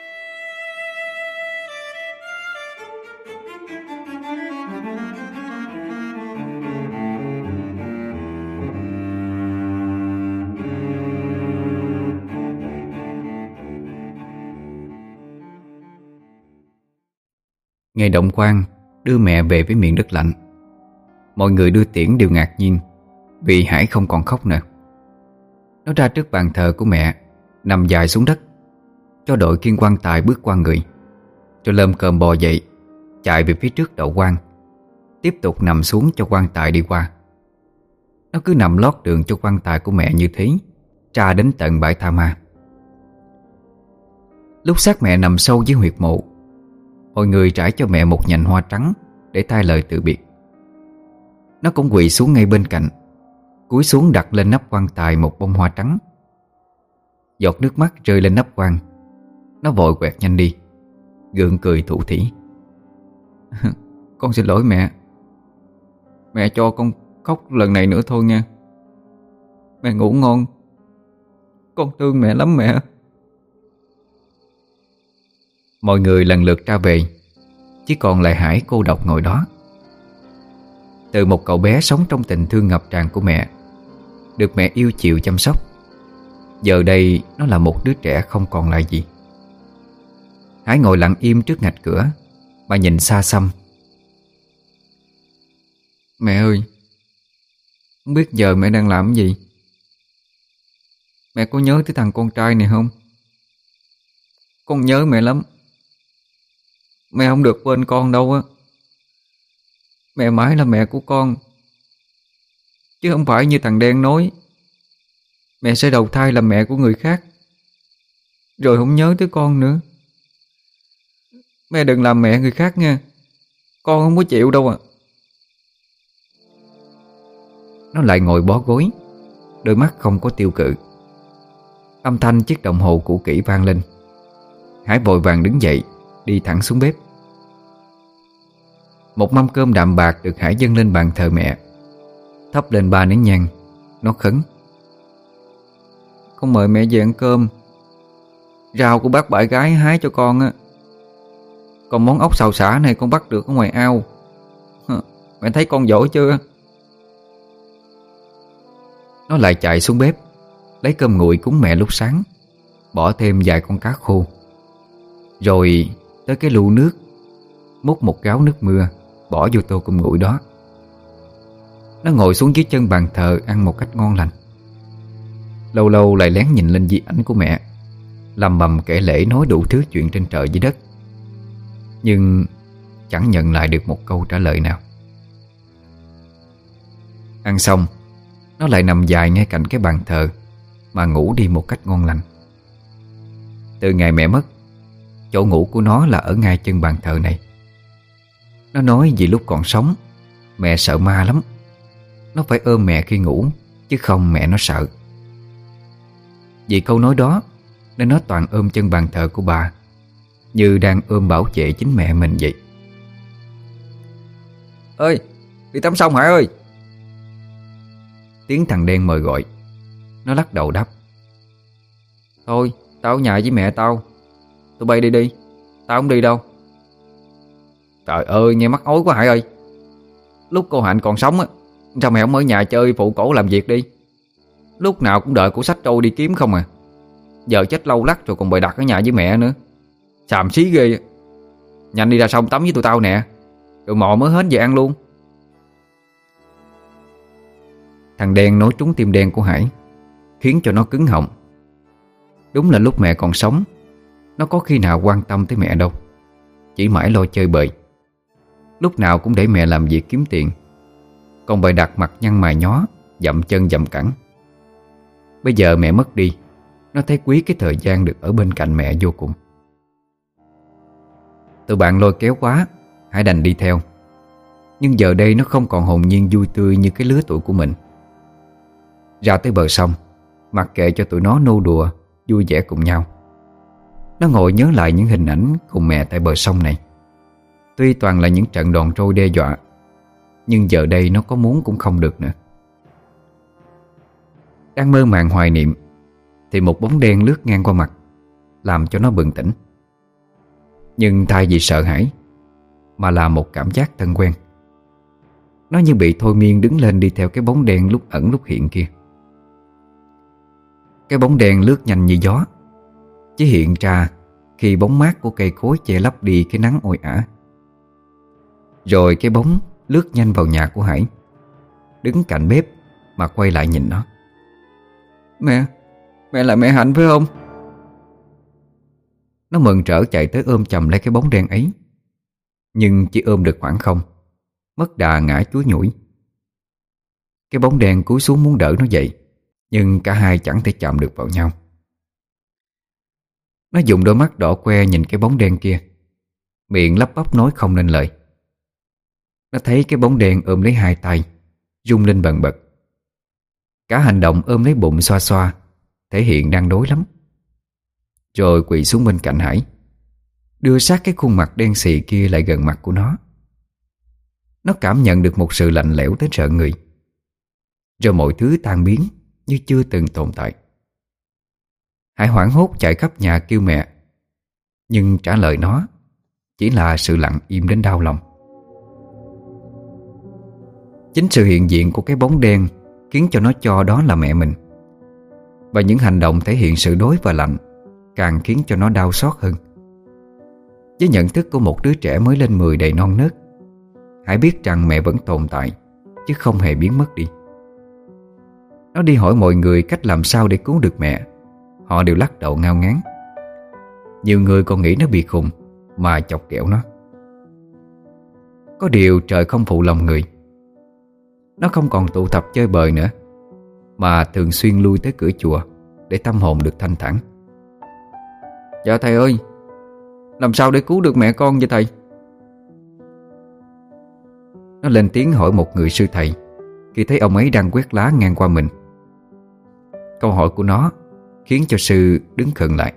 Ngày động quan đưa mẹ về với miền đất lạnh, mọi người đưa tiễn đều ngạc nhiên vì Hải không còn khóc nữa. Nó ra trước bàn thờ của mẹ, nằm dài xuống đất, cho đội khiêng quan tài bước qua người, rồi lơm cơm bò dậy, chạy về phía trước đậu quan, tiếp tục nằm xuống cho quan tài đi qua. Nó cứ nằm lót đường cho quan tài của mẹ như thế, tra đến tận bãi tha ma. Lúc xác mẹ nằm sâu dưới huyệt mộ, mọi người trải cho mẹ một nhành hoa trắng để thay lời từ biệt. Nó cũng quỳ xuống ngay bên cạnh, cúi xuống đặt lên nắp quan tài một bông hoa trắng. Giọt nước mắt rơi lên nắp quan, nó vội quẹt nhanh đi, gượng cười thủ thỉ. Con xin lỗi mẹ. Mẹ cho con khóc lần này nữa thôi nha. Mẹ ngủ ngon. Con thương mẹ lắm mẹ. Mọi người lần lượt ra về, chỉ còn lại Hải cô độc ngồi đó. Từ một cậu bé sống trong tình thương ngập tràn của mẹ, được mẹ yêu chiều chăm sóc, giờ đây nó là một đứa trẻ không còn lại gì. Hải ngồi lặng im trước ngạch cửa mà nhìn xa xăm. Mẹ ơi, không biết giờ mẹ đang làm gì? Mẹ có nhớ tới thằng con trai này không? Con nhớ mẹ lắm. Mẹ không được quên con đâu á. Mẹ mãi là mẹ của con, chứ không phải như thằng đen nói mẹ sẽ đầu thai làm mẹ của người khác, rồi không nhớ tới con nữa. Mẹ đừng làm mẹ người khác nha. Con không có chịu đâu à. Nó lại ngồi bó gối, đôi mắt không có tiêu cự. Âm thanh chiếc đồng hồ cũ kỹ vang lên. Hải vội vàng đứng dậy, đi thẳng xuống bếp. Một mâm cơm đạm bạc được Hải dâng lên bàn thờ mẹ, thắp lên 3 nén nhang. Nó khấn. Con mời mẹ về ăn cơm. Rau của bác bãi gái hái cho con á. Còn món ốc xào xả này con bắt được ở ngoài ao. Mẹ thấy con giỏi chưa? Nó lại chạy xuống bếp, lấy cơm nguội cúng mẹ lúc sáng, bỏ thêm vài con cá khô, rồi tới cái lu nước, múc một gáo nước mưa, bỏ vô tô cơm nguội đó. Nó ngồi xuống dưới chân bàn thờ ăn một cách ngon lành. Lâu lâu lại lén nhìn lên di ảnh của mẹ, lầm bầm kể lể nói đủ thứ chuyện trên trời dưới đất, nhưng chẳng nhận lại được một câu trả lời nào. Ăn xong, nó lại nằm dài ngay cạnh cái bàn thờ mà ngủ đi một cách ngon lành. Từ ngày mẹ mất, chỗ ngủ của nó là ở ngay chân bàn thờ này. Nó nói vì lúc còn sống, mẹ sợ ma lắm. Nó phải ôm mẹ khi ngủ, chứ không mẹ nó sợ. Vì câu nói đó nên nó toàn ôm chân bàn thờ của bà, như đang ôm bảo vệ chính mẹ mình vậy. Ơi, đi tắm xong Hải ơi. Tiếng thằng đen mời gọi. Nó lắc đầu đáp. Thôi, tao ở nhà với mẹ tao. Tụi bay đi đi, tao không đi đâu. Trời ơi, nghe mắc ối quá Hải ơi. Lúc cô Hạnh còn sống á, sao mẹ không ở nhà chơi phụ cổ làm việc đi? Lúc nào cũng đợi cổ xách trâu đi kiếm không à. Giờ chết lâu lắc rồi còn bày đặt ở nhà với mẹ nữa. Xàm xí ghê. Nhanh đi ra sông tắm với tụi tao nè, rồi mò mới hết về ăn luôn. Thằng đen nói trúng tim đen của Hải, khiến cho nó cứng họng. Đúng là lúc mẹ còn sống, nó có khi nào quan tâm tới mẹ đâu. Chỉ mãi lo chơi bời, lúc nào cũng để mẹ làm việc kiếm tiền, còn bày đặt mặt nhăn mày nhó, dậm chân dậm cẳng. Bây giờ mẹ mất đi, nó thấy quý cái thời gian được ở bên cạnh mẹ vô cùng. Tụi bạn lôi kéo quá, Hải đành đi theo. Nhưng giờ đây nó không còn hồn nhiên vui tươi như cái lứa tuổi của mình. Ra tới bờ sông, mặc kệ cho tụi nó nô đùa, vui vẻ cùng nhau. Nó ngồi nhớ lại những hình ảnh cùng mẹ tại bờ sông này. Tuy toàn là những trận đòn trôi đe dọa, nhưng giờ đây nó có muốn cũng không được nữa. Đang mơ màng hoài niệm thì một bóng đen lướt ngang qua mặt, làm cho nó bừng tỉnh. Nhưng thay vì sợ hãi, mà là một cảm giác thân quen. Nó như bị thôi miên đứng lên đi theo cái bóng đen lúc ẩn lúc hiện kia. Cái bóng đen lướt nhanh như gió, chỉ hiện ra khi bóng mát của cây cối che lấp đi cái nắng oi ả. Rồi cái bóng lướt nhanh vào nhà của Hải, đứng cạnh bếp mà quay lại nhìn nó. Mẹ là mẹ Hạnh phải không? Nó mừng rỡ chạy tới ôm chầm lấy cái bóng đen ấy, nhưng chỉ ôm được khoảng không, mất đà ngã chúi nhủi. Cái bóng đen cúi xuống muốn đỡ nó dậy, nhưng cả hai chẳng thể chạm được vào nhau. Nó dùng đôi mắt đỏ que nhìn cái bóng đen kia, miệng lắp bắp nói không nên lời. Nó thấy cái bóng đen ôm lấy hai tay, rung lên bần bật. Cả hành động ôm lấy bụng xoa xoa, thể hiện đang đói lắm. Rồi quỳ xuống bên cạnh Hải, đưa sát cái khuôn mặt đen xì kia lại gần mặt của nó. Nó cảm nhận được một sự lạnh lẽo tới rợn người. Rồi mọi thứ tan biến như chưa từng tồn tại. Hải hoảng hốt chạy khắp nhà kêu mẹ, nhưng trả lời nó chỉ là sự lặng im đến đau lòng. Chính sự hiện diện của cái bóng đen khiến cho nó cho đó là mẹ mình. Và những hành động thể hiện sự đối và lạnh càng khiến cho nó đau xót hơn. Với nhận thức của một đứa trẻ mới lên 10 đầy non nớt, Hải biết rằng mẹ vẫn tồn tại, chứ không hề biến mất đi. Nó đi hỏi mọi người cách làm sao để cứu được mẹ. Họ đều lắc đầu ngao ngán. Nhiều người còn nghĩ nó bị khùng mà chọc ghẹo nó. Có điều trời không phụ lòng người. Nó không còn tụ tập chơi bời nữa, mà thường xuyên lui tới cửa chùa để tâm hồn được thanh thản. Dạ thầy ơi, làm sao để cứu được mẹ con vậy thầy? Nó lên tiếng hỏi một người sư thầy khi thấy ông ấy đang quét lá ngang qua mình. Câu hỏi của nó khiến cho sư đứng khựng lại.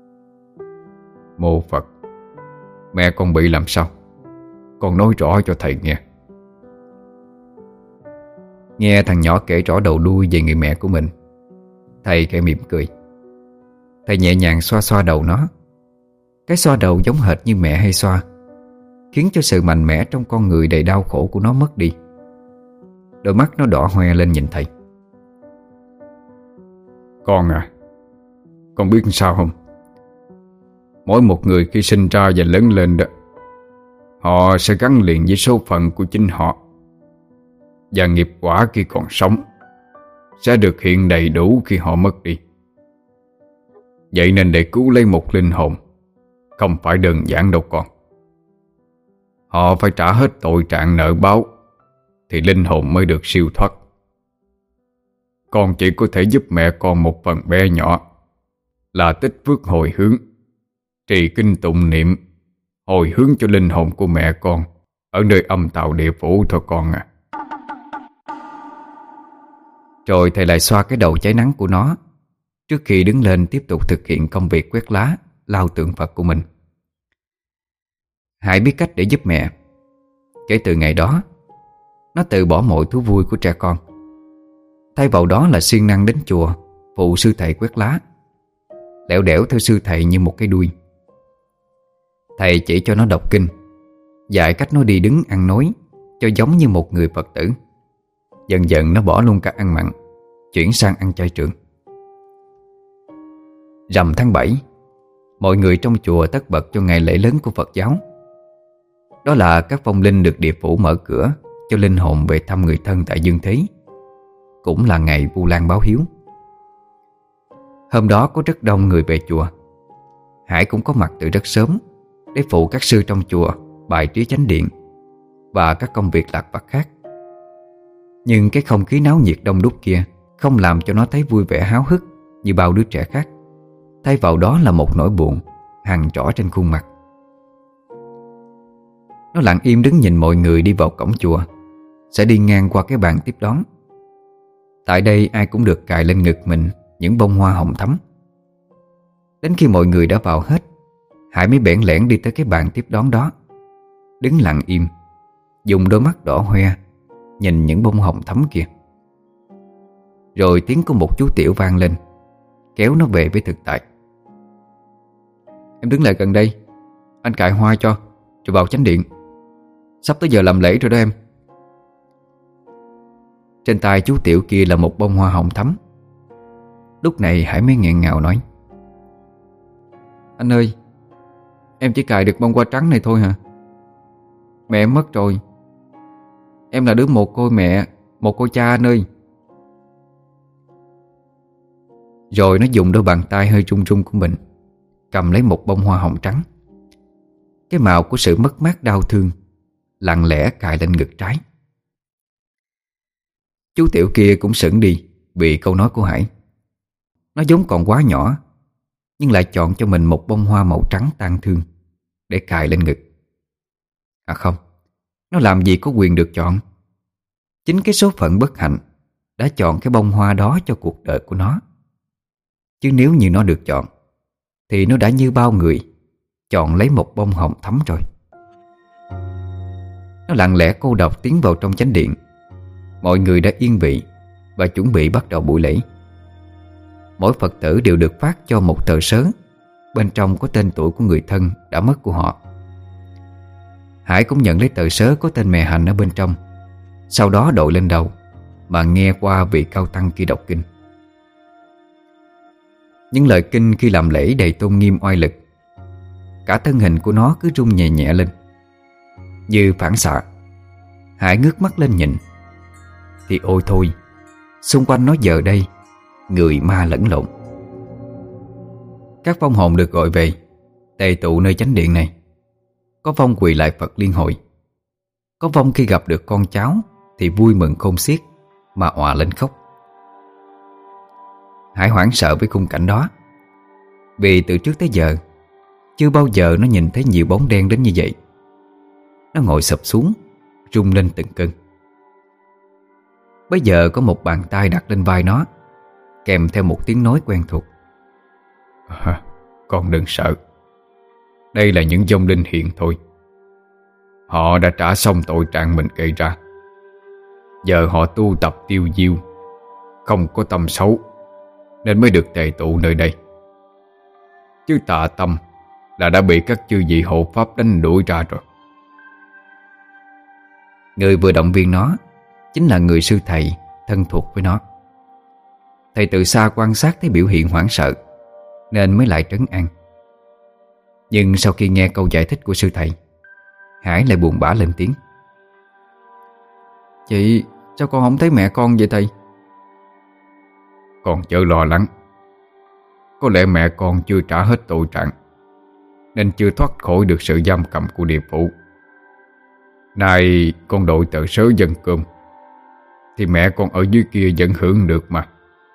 Mô Phật, mẹ con bị làm sao? Con nói rõ cho thầy nghe. Nghe thằng nhỏ kể rõ đầu đuôi về người mẹ của mình, thầy khẽ mỉm cười. Thầy nhẹ nhàng xoa xoa đầu nó. Cái xoa đầu giống hệt như mẹ hay xoa, khiến cho sự mạnh mẽ trong con người đầy đau khổ của nó mất đi. Đôi mắt nó đỏ hoe lên nhìn thầy. Con à, con biết sao không? Mỗi một người khi sinh ra và lớn lên đó, họ sẽ gắn liền với số phận của chính họ. Và nghiệp quả khi còn sống sẽ được hiện đầy đủ khi họ mất đi. Vậy nên để cứu lấy một linh hồn không phải đơn giản đâu con. Họ phải trả hết tội trạng nợ báo thì linh hồn mới được siêu thoát. Con chỉ có thể giúp mẹ con một phần bé nhỏ, là tích phước hồi hướng, trì kinh tụng niệm, hồi hướng cho linh hồn của mẹ con ở nơi âm tào địa phủ thôi con à. Rồi thầy lại xoa cái đầu cháy nắng của nó, trước khi đứng lên tiếp tục thực hiện công việc quét lá, lau tượng Phật của mình. Hải biết cách để giúp mẹ. Kể từ ngày đó, nó từ bỏ mọi thú vui của trẻ con, thay vào đó là siêng năng đến chùa phụ sư thầy quét lá, lẻo đẻo theo sư thầy như một cái đuôi. Thầy chỉ cho nó đọc kinh, dạy cách nó đi đứng ăn nói cho giống như một người Phật tử. Dần dần nó bỏ luôn cả ăn mặn, chuyển sang ăn chay trường. Rằm tháng 7, mọi người trong chùa tất bật cho ngày lễ lớn của Phật giáo. Đó là các vong linh được địa phủ mở cửa cho linh hồn về thăm người thân tại dương thế, cũng là ngày Vu Lan báo hiếu. Hôm đó có rất đông người về chùa. Hải cũng có mặt từ rất sớm để phụ các sư trong chùa bài trí chánh điện và các công việc lặt vặt khác. Nhưng cái không khí náo nhiệt đông đúc kia không làm cho nó thấy vui vẻ háo hức như bao đứa trẻ khác. Thay vào đó là một nỗi buồn hằn rõ trên khuôn mặt. Nó lặng im đứng nhìn mọi người đi vào cổng chùa, sẽ đi ngang qua cái bàn tiếp đón. Tại đây ai cũng được cài lên ngực mình những bông hoa hồng thắm. Đến khi mọi người đã vào hết Hải mới bẽn lẽn đi tới cái bàn tiếp đón đó, đứng lặng im, dùng đôi mắt đỏ hoe nhìn những bông hồng thắm kia. Rồi tiếng của một chú Tiểu vang lên, kéo nó về với thực tại. Em đứng lại gần đây, anh cài hoa cho, rồi vào chánh điện. Sắp tới giờ làm lễ rồi đó em. Trên tay chú Tiểu kia là một bông hoa hồng thắm. Lúc này Hải mới nghẹn ngào nói: Anh ơi, em chỉ cài được bông hoa trắng này thôi hả? Mẹ em mất rồi. Em là đứa mồ côi mẹ, mồ côi cha anh ơi. Rồi nó dùng đôi bàn tay hơi run run của mình cầm lấy một bông hoa hồng trắng. Cái màu của sự mất mát đau thương lặng lẽ cài lên ngực trái. Chú Tiểu kia cũng sững đi vì câu nói của Hải. Nó vốn còn quá nhỏ, nhưng lại chọn cho mình một bông hoa màu trắng tang thương để cài lên ngực. À không, nó làm gì có quyền được chọn. Chính cái số phận bất hạnh đã chọn cái bông hoa đó cho cuộc đời của nó. Chứ nếu như nó được chọn thì nó đã như bao người chọn lấy một bông hồng thắm rồi. Nó lặng lẽ cô độc tiến vào trong chánh điện. Mọi người đã yên vị và chuẩn bị bắt đầu buổi lễ. Mỗi Phật tử đều được phát cho một tờ sớ, bên trong có tên tuổi của người thân đã mất của họ. Hải cũng nhận lấy tờ sớ có tên mẹ Hạnh ở bên trong, sau đó đội lên đầu mà nghe qua vị cao tăng kia đọc kinh. Những lời kinh khi làm lễ đầy tôn nghiêm oai lực. Cả thân hình của nó cứ rung nhẹ nhẹ lên. Như phản xạ, Hải ngước mắt lên nhìn thì ôi thôi, xung quanh nó giờ đây người ma lẫn lộn. Các vong hồn được gọi về tề tụ nơi chánh điện này. Có vong quỳ lại Phật liên hội, có vong khi gặp được con cháu thì vui mừng khôn xiết mà òa lên khóc. Hải hoảng sợ với khung cảnh đó, vì từ trước tới giờ chưa bao giờ nó nhìn thấy nhiều bóng đen đến như vậy. Nó ngồi sụp xuống, rung lên từng cơn. Bây giờ có một bàn tay đặt lên vai nó, kèm theo một tiếng nói quen thuộc: Con đừng sợ. Đây là những vong linh hiện thôi. Họ đã trả xong tội trạng mình gây ra. Giờ họ tu tập tiêu diêu, không có tâm xấu, nên mới được tề tụ nơi đây. Chứ tà tâm là đã bị các chư vị hộ pháp đánh đuổi ra rồi. Người vừa động viên nó chính là người sư thầy thân thuộc với nó. Thầy từ xa quan sát thấy biểu hiện hoảng sợ nên mới lại trấn an. Nhưng sau khi nghe câu giải thích của sư thầy, Hải lại buồn bã lên tiếng: Chị, sao con không thấy mẹ con vậy thầy? Con chớ lo lắng. Có lẽ mẹ con chưa trả hết tội trạng, nên chưa thoát khỏi được sự giam cầm của địa phủ. Nay con đội tờ sớ dân cơm thì mẹ con ở dưới kia vẫn hưởng được mà.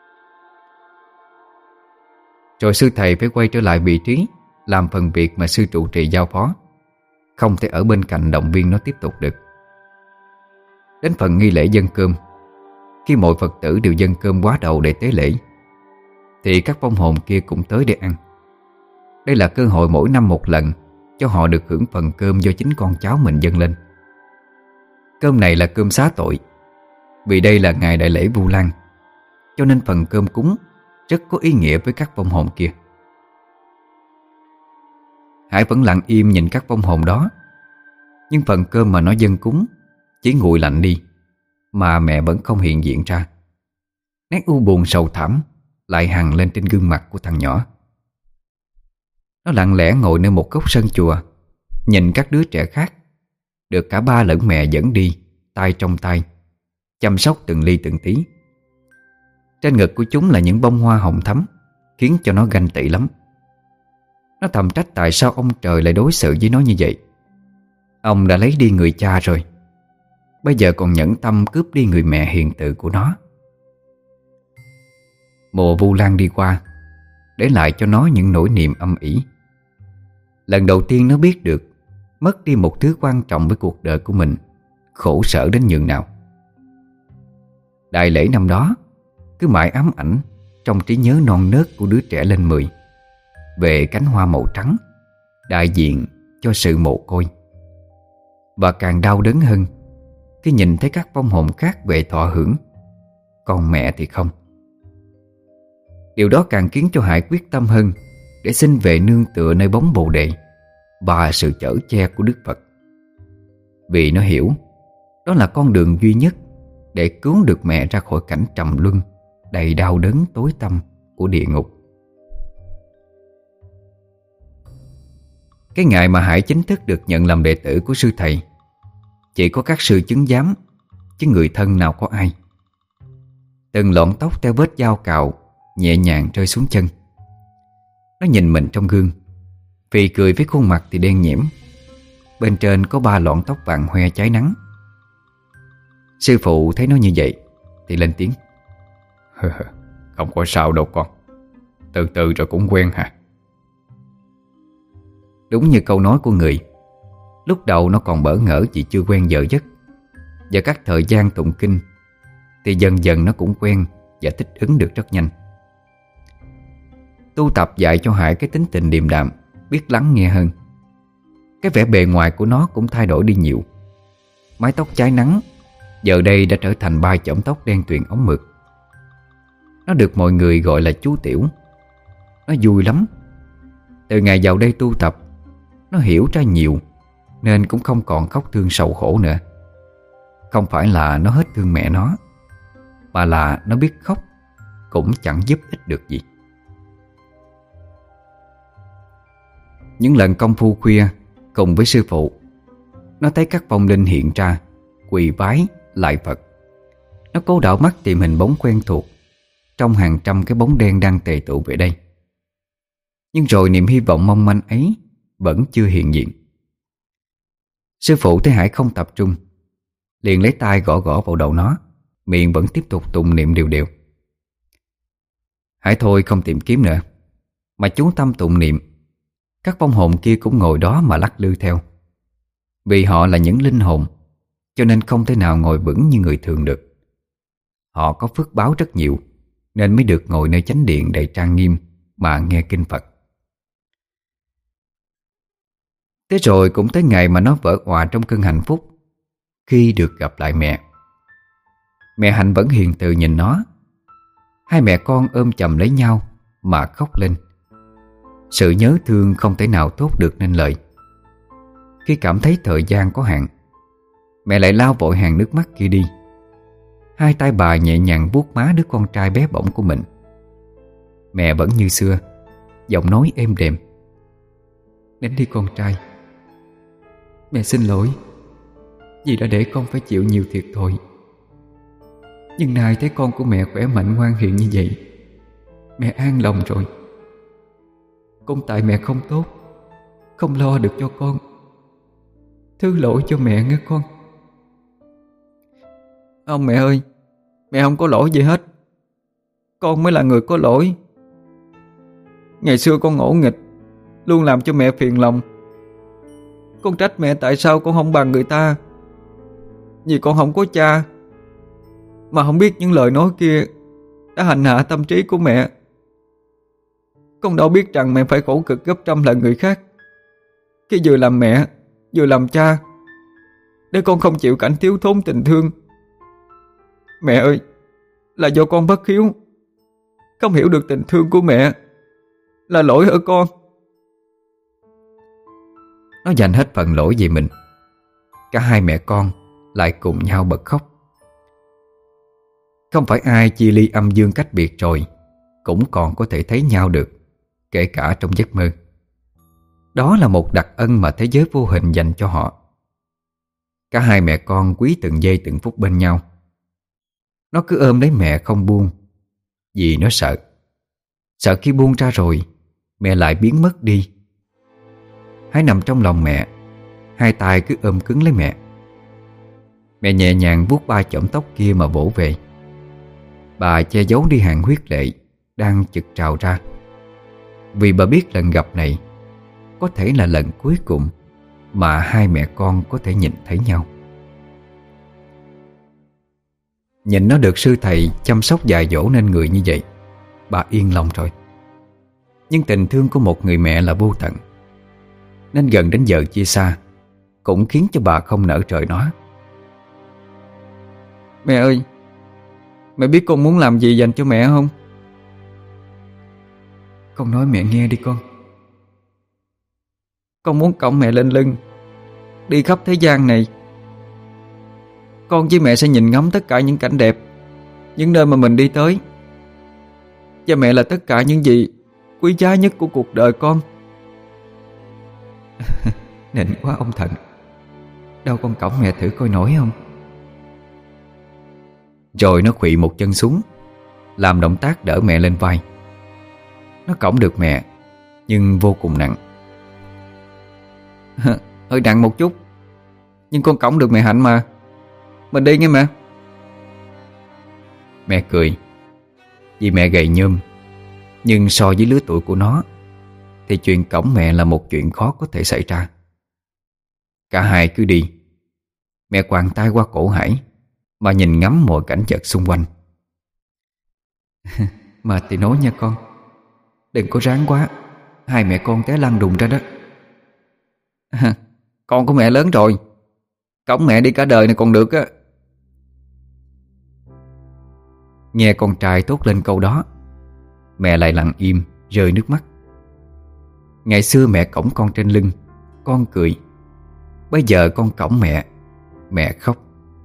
Rồi sư thầy phải quay trở lại vị trí làm phần việc mà sư trụ trì giao phó, không thể ở bên cạnh động viên nó tiếp tục được. Đến phần nghi lễ dâng cơm, khi mọi Phật tử đều dâng cơm quá đầu để tế lễ, thì các vong hồn kia cũng tới để ăn. Đây là cơ hội mỗi năm một lần cho họ được hưởng phần cơm do chính con cháu mình dâng lên. Cơm này là cơm xá tội. Vì đây là ngày đại lễ Vu Lan, cho nên phần cơm cúng rất có ý nghĩa với các vong hồn kia. Hải vẫn lặng im nhìn các vong hồn đó. Nhưng phần cơm mà nó dâng cúng chỉ nguội lạnh đi, mà mẹ vẫn không hiện diện ra. Nét u buồn sầu thảm lại hằn lên trên gương mặt của thằng nhỏ. Nó lặng lẽ ngồi nơi một góc sân chùa, nhìn các đứa trẻ khác được cả ba lẫn mẹ dẫn đi, tay trong tay, chăm sóc từng ly từng tí. Trên ngực của chúng là những bông hoa hồng thắm, khiến cho nó ganh tị lắm. Nó thầm trách tại sao ông trời lại đối xử với nó như vậy. Ông đã lấy đi người cha rồi, bây giờ còn nhẫn tâm cướp đi người mẹ hiền từ của nó. Mùa Vu Lan đi qua, để lại cho nó những nỗi niềm âm ỉ. Lần đầu tiên nó biết được mất đi một thứ quan trọng với cuộc đời của mình khổ sở đến nhường nào. Đại lễ năm đó cứ mãi ám ảnh trong trí nhớ non nớt của đứa trẻ lên 10 về cánh hoa màu trắng đại diện cho sự mồ côi. Và càng đau đớn hơn khi nhìn thấy các vong hồn khác về thọ hưởng, còn mẹ thì không. Điều đó càng khiến cho Hải quyết tâm hơn để xin về nương tựa nơi bóng Bồ Đề và sự chở che của Đức Phật. Vì nó hiểu đó là con đường duy nhất để cứu được mẹ ra khỏi cảnh trầm luân đầy đau đớn tối tăm của địa ngục. Cái ngày mà Hải chính thức được nhận làm đệ tử của sư thầy, chỉ có các sư chứng giám, chứ người thân nào có ai. Từng lọn tóc theo vết dao cạo nhẹ nhàng rơi xuống chân. Nó nhìn mình trong gương, phì cười với khuôn mặt thì đen nhẽm. Bên trên có 3 lọn tóc vàng hoe cháy nắng. Sư phụ thấy nó như vậy thì lên tiếng: Không có sao đâu con, từ từ rồi cũng quen hả? Đúng như câu nói của người, lúc đầu nó còn bỡ ngỡ vì chưa quen giờ giấc và các thời gian tụng kinh, thì dần dần nó cũng quen và thích ứng được rất nhanh. Tu tập dạy cho Hải cái tính tình điềm đạm, biết lắng nghe hơn. Cái vẻ bề ngoài của nó cũng thay đổi đi nhiều. Mái tóc cháy nắng giờ đây đã trở thành 3 chõm tóc đen tuyền óng mượt. Nó được mọi người gọi là chú Tiểu. Nó vui lắm. Từ ngày vào đây tu tập, nó hiểu ra nhiều nên cũng không còn khóc thương sầu khổ nữa. Không phải là nó hết thương mẹ nó, mà là nó biết khóc cũng chẳng giúp ích được gì. Những lần công phu khuya cùng với sư phụ, nó thấy các vong linh hiện ra, quỳ vái lại Phật. Nó cố đảo mắt tìm hình bóng quen thuộc trong hàng trăm cái bóng đen đang tề tụ về đây. Nhưng rồi niềm hy vọng mong manh ấy vẫn chưa hiện diện. Sư phụ thấy Hải không tập trung, liền lấy tay gõ gõ vào đầu nó, miệng vẫn tiếp tục tụng niệm đều đều. Hải thôi không tìm kiếm nữa, mà chú tâm tụng niệm. Các vong hồn kia cũng ngồi đó mà lắc lư theo. Vì họ là những linh hồn, cho nên không thể nào ngồi vững như người thường được. Họ có phước báo rất nhiều, nên mới được ngồi nơi chánh điện đầy trang nghiêm mà nghe kinh Phật. Thế rồi cũng tới ngày mà nó vỡ òa trong cơn hạnh phúc khi được gặp lại mẹ. Mẹ Hạnh vẫn hiền từ nhìn nó. Hai mẹ con ôm chầm lấy nhau mà khóc lên. Sự nhớ thương không thể nào thốt được nên lời. Khi cảm thấy thời gian có hạn, mẹ lại lau vội hàng nước mắt kia đi. Hai tay bà nhẹ nhàng vuốt má đứa con trai bé bỏng của mình. Mẹ vẫn như xưa, giọng nói êm đềm: "Đến đi con trai. Mẹ xin lỗi vì đã để con phải chịu nhiều thiệt thòi. Nhưng nay thấy con của mẹ khỏe mạnh ngoan hiền như vậy, mẹ an lòng rồi. Con tại mẹ không tốt, không lo được cho con. Thứ lỗi cho mẹ nghe con." "Không mẹ ơi, mẹ không có lỗi gì hết. Con mới là người có lỗi. Ngày xưa con ngỗ nghịch, luôn làm cho mẹ phiền lòng. Con trách mẹ tại sao con không bằng người ta. Vì con không có cha, mà không biết những lời nói kia đã hành hạ tâm trí của mẹ. Con đâu biết rằng mẹ phải khổ cực gấp trăm lần người khác khi vừa làm mẹ vừa làm cha, để con không chịu cảnh thiếu thốn tình thương. Mẹ ơi, là do con bất hiếu, không hiểu được tình thương của mẹ, là lỗi ở con." Nó dành hết phần lỗi về mình. Cả hai mẹ con lại cùng nhau bật khóc. Không phải ai chia ly âm dương cách biệt rồi cũng còn có thể thấy nhau được, kể cả trong giấc mơ. Đó là một đặc ân mà thế giới vô hình dành cho họ. Cả hai mẹ con quý từng giây từng phút bên nhau. Nó cứ ôm lấy mẹ không buông, vì nó sợ. Sợ khi buông ra rồi, mẹ lại biến mất đi. Hãy nằm trong lòng mẹ, hai tay cứ ôm cứng lấy mẹ. Mẹ nhẹ nhàng vuốt 3 chõm tóc kia mà vỗ về. Bà che giấu đi hàng huyết lệ đang chực trào ra, vì bà biết lần gặp này có thể là lần cuối cùng mà hai mẹ con có thể nhìn thấy nhau. Nhìn nó được sư thầy chăm sóc dạy dỗ nên người như vậy, bà yên lòng rồi. Nhưng tình thương của một người mẹ là vô tận. nên gần đến giờ chia xa cũng khiến cho bà không nỡ rời nó. Mẹ ơi, mẹ biết con muốn làm gì dành cho mẹ không? Con nói mẹ nghe đi con. Con muốn cõng mẹ lên lưng, đi khắp thế gian này. Con với mẹ sẽ nhìn ngắm tất cả những cảnh đẹp, những nơi mà mình đi tới. Và mẹ là tất cả những gì quý giá nhất của cuộc đời con. Nịnh quá ông Thận. Đâu con cõng mẹ thử coi nổi không? Rồi nó khuỵu một chân xuống, làm động tác đỡ mẹ lên vai. Nó cõng được mẹ, nhưng vô cùng nặng. Hơi nặng một chút, nhưng con cõng được mẹ Hạnh mà. Mình đi nghe mẹ. Mẹ cười. Vì mẹ gầy nhom, nhưng so với lứa tuổi của nó thì chuyện cõng mẹ là một chuyện khó có thể xảy ra. Cả hai cứ đi. Mẹ quàng tay qua cổ Hải mà nhìn ngắm mọi cảnh vật xung quanh. Mà thì nói nha con, đừng có ráng quá, hai mẹ con té lăn đùng ra đó. Con của mẹ lớn rồi, cõng mẹ đi cả đời này còn được á. Nghe con trai thốt lên câu đó, mẹ lại lặng im, rơi nước mắt. Ngày xưa mẹ cõng con trên lưng, con cười. Bây giờ con cõng mẹ, mẹ khóc.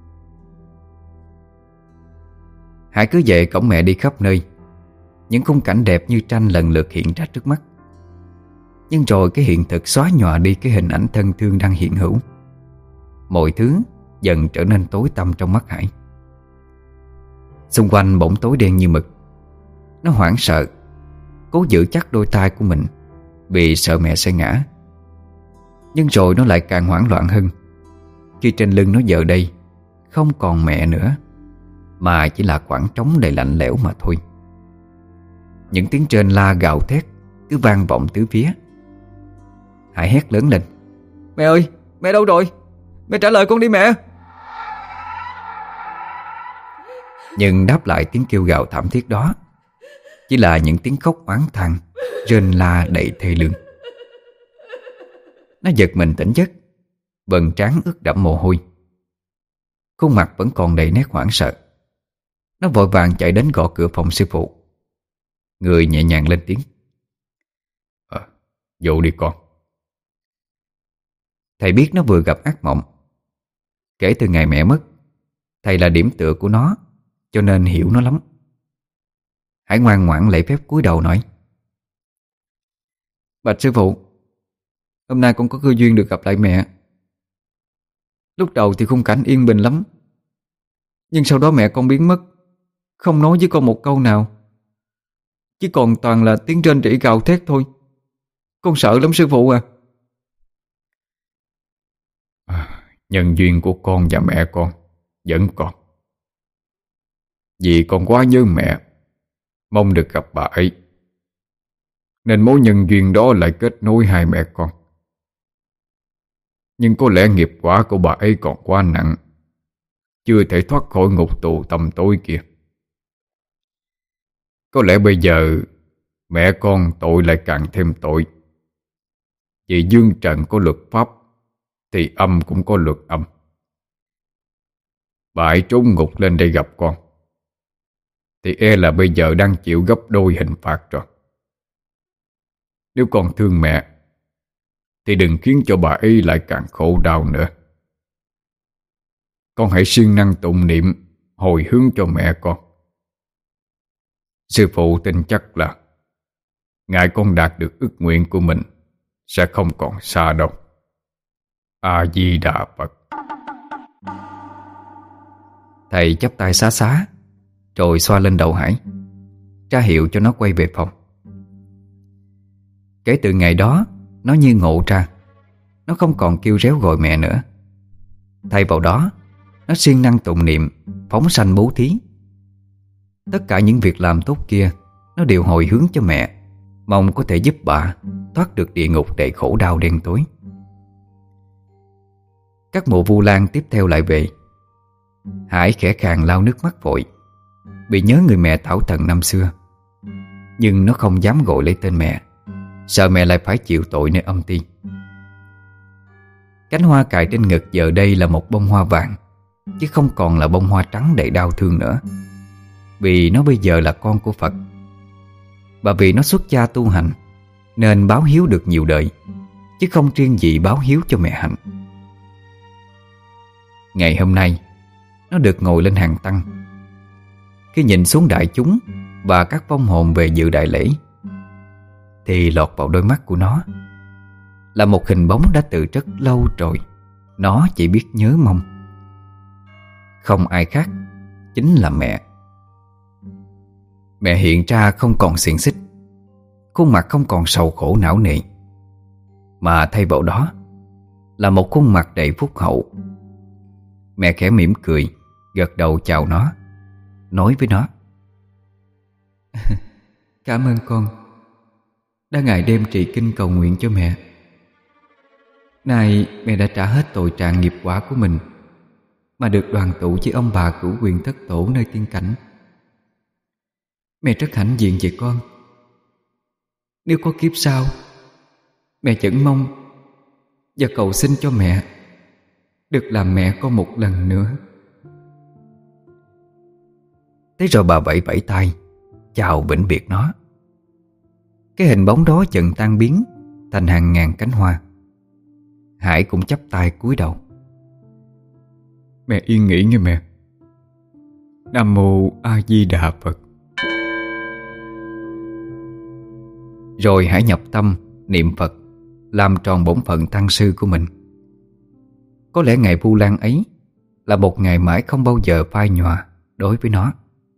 Hải cứ vậy cõng mẹ đi khắp nơi. Những khung cảnh đẹp như tranh lần lượt hiện ra trước mắt. Nhưng rồi cái hiện thực xóa nhòa đi cái hình ảnh thân thương đang hiện hữu. Mọi thứ dần trở nên tối tăm trong mắt Hải. Xung quanh bỗng tối đen như mực. Nó hoảng sợ, cố giữ chắc đôi tay của mình vì sợ mẹ sẽ ngã. Nhưng rồi nó lại càng hoảng loạn hơn khi trên lưng nó giờ đây không còn mẹ nữa, mà chỉ là khoảng trống đầy lạnh lẽo mà thôi. Những tiếng trên la gào thét cứ vang vọng tứ phía. Hải hét lớn lên: Mẹ ơi, mẹ đâu rồi? Mẹ trả lời con đi mẹ. Nhưng đáp lại tiếng kêu gào thảm thiết đó chỉ là những tiếng khóc oán than, rên la đầy thê lương. Nó giật mình tỉnh giấc, vầng trán ướt đẫm mồ hôi. Khuôn mặt vẫn còn đầy nét hoảng sợ. Nó vội vàng chạy đến gõ cửa phòng sư phụ. Người nhẹ nhàng lên tiếng: Vô đi con. Thầy biết nó vừa gặp ác mộng. Kể từ ngày mẹ mất, thầy là điểm tựa của nó, cho nên hiểu nó lắm. Hải ngoan ngoãn lễ phép cúi đầu nói: Bạch sư phụ, hôm nay con có cơ duyên được gặp lại mẹ. Lúc đầu thì khung cảnh yên bình lắm, nhưng sau đó mẹ con biến mất, không nói với con một câu nào, chỉ còn toàn là tiếng rên rỉ gào thét thôi. Con sợ lắm sư phụ à. Nhân duyên của con và mẹ con vẫn còn. Vì con quá nhớ mẹ, mong được gặp bà ấy, nên mối nhân duyên đó lại kết nối hai mẹ con. Nhưng có lẽ nghiệp quả của bà ấy còn quá nặng, chưa thể thoát khỏi ngục tù tăm tối kia. Có lẽ bây giờ mẹ con tội lại càng thêm tội. Vì dương trần có luật pháp thì âm cũng có luật âm. Bà ấy trốn ngục lên đây gặp con thì e là bây giờ đang chịu gấp đôi hình phạt rồi. Nếu con thương mẹ thì đừng khiến cho bà ấy lại càng khổ đau nữa. Con hãy siêng năng tụng niệm hồi hướng cho mẹ con. Sư phụ tin chắc là ngài con đạt được ước nguyện của mình sẽ không còn xa đâu. A Di Đà Phật. Thầy chắp tay xá xá, rồi xoa lên đầu Hải, ra hiệu cho nó quay về phòng. Kể từ ngày đó, nó như ngộ ra. Nó không còn kêu réo gọi mẹ nữa. Thay vào đó, nó siêng năng tụng niệm, phóng sanh bố thí. Tất cả những việc làm tốt kia nó đều hồi hướng cho mẹ, mong có thể giúp bà thoát được địa ngục đầy khổ đau đen tối. Các mộ Vu Lan tiếp theo lại về. Hải khẽ khàng lau nước mắt vội, bị nhớ người mẹ thảo thần năm xưa. Nhưng nó không dám gọi lấy tên mẹ, sợ mẹ lại phải chịu tội nơi âm ti. Cánh hoa cài trên ngực giờ đây là một bông hoa vàng, chứ không còn là bông hoa trắng đầy đau thương nữa. Vì nó bây giờ là con của Phật, và vì nó xuất gia tu hành nên báo hiếu được nhiều đời, chứ không riêng gì báo hiếu cho mẹ Hạnh. Ngày hôm nay nó được ngồi lên hàng tăng. Khi nhìn xuống đại chúng và các vong hồn về dự đại lễ, thì lọt vào đôi mắt của nó là một hình bóng đã từ rất lâu rồi nó chỉ biết nhớ mong. Không ai khác, chính là mẹ. Mẹ hiện ra không còn xiềng xích, khuôn mặt không còn sầu khổ não nề, mà thay vào đó là một khuôn mặt đầy phúc hậu. Mẹ khẽ mỉm cười, gật đầu chào nó, nói với nó: Cảm ơn con đã ngày đêm trì kinh cầu nguyện cho mẹ. Nay mẹ đã trả hết tội trạng nghiệp quả của mình, mà được đoàn tụ với ông bà cửu quyền thất tổ nơi tiên cảnh. Mẹ rất hãnh diện về con. Nếu có kiếp sau, mẹ vẫn mong và cầu xin cho mẹ được làm mẹ con một lần nữa. Thế rồi bà vẫy vẫy tay chào vĩnh biệt nó. Cái hình bóng đó chợt tan biến thành hàng ngàn cánh hoa. Hải cũng chắp tay cúi đầu: Mẹ yên nghỉ nghe mẹ. Nam mô A Di Đà Phật. Rồi Hải nhập tâm niệm Phật, làm tròn bổn phận tăng sư của mình. Có lẽ ngày Vu Lan ấy là một ngày mãi không bao giờ phai nhòa đối với nó.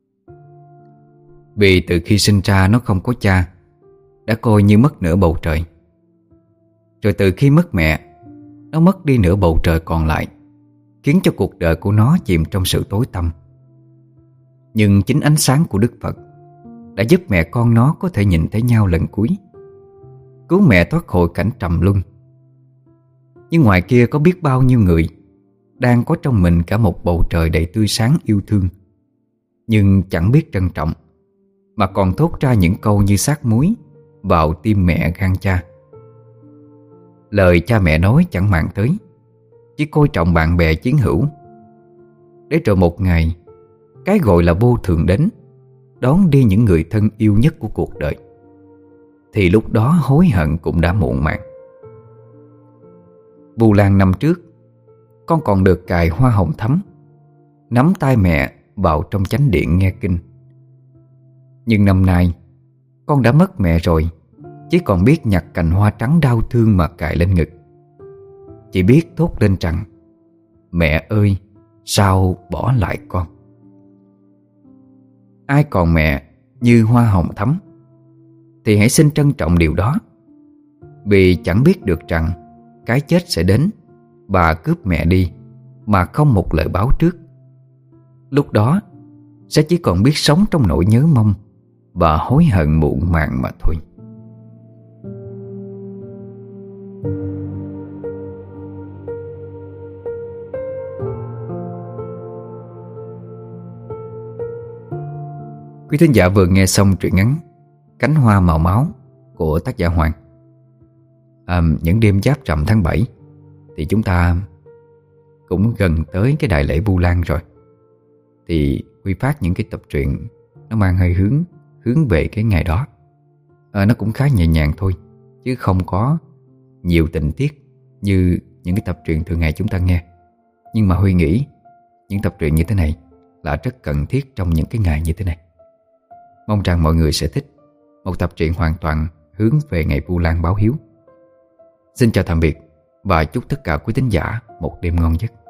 Vì từ khi sinh ra nó không có cha, đã coi như mất nửa bầu trời. Rồi từ khi mất mẹ, nó mất đi nửa bầu trời còn lại, khiến cho cuộc đời của nó chìm trong sự tối tăm. Nhưng chính ánh sáng của Đức Phật đã giúp mẹ con nó có thể nhìn thấy nhau lần cuối, cứu mẹ thoát khỏi cảnh trầm luân. Nhưng ngoài kia có biết bao nhiêu người đang có trong mình cả một bầu trời đầy tươi sáng yêu thương, nhưng chẳng biết trân trọng, mà còn thốt ra những câu như sát muối vào tim mẹ gan cha. Lời cha mẹ nói chẳng màng tới, chỉ coi trọng bạn bè chiến hữu. Để rồi một ngày, cái gọi là vô thường đến, đón đi những người thân yêu nhất của cuộc đời, thì lúc đó hối hận cũng đã muộn màng. Vu Lan năm trước, con còn được cài hoa hồng thắm, nắm tay mẹ vào trong chánh điện nghe kinh. Nhưng năm nay, con đã mất mẹ rồi, chỉ còn biết nhặt cành hoa trắng đau thương mà cài lên ngực. Chỉ biết thốt lên rằng: Mẹ ơi, sao bỏ lại con? Ai còn mẹ như hoa hồng thắm thì hãy xin trân trọng điều đó. Vì chẳng biết được rằng cái chết sẽ đến và cướp mẹ đi mà không một lời báo trước. Lúc đó sẽ chỉ còn biết sống trong nỗi nhớ mong và hối hận muộn màng mà thôi. Quý thính giả vừa nghe xong truyện ngắn Cánh hoa màu máu của tác giả Hoàng. Những đêm giáp rằm tháng 7 thì chúng ta cũng gần tới cái đại lễ Vu Lan rồi. Thì Huy phát những cái tập truyện nó mang hơi hướng về cái ngày đó. Nó cũng khá nhẹ nhàng thôi, chứ không có nhiều tình tiết như những cái tập truyện thường ngày chúng ta nghe. Nhưng mà Huy nghĩ những tập truyện như thế này là rất cần thiết trong những cái ngày như thế này. Mong rằng mọi người sẽ thích một tập truyện hoàn toàn hướng về ngày Vu Lan báo hiếu. Xin chào tạm biệt và chúc tất cả quý thính giả một đêm ngon giấc.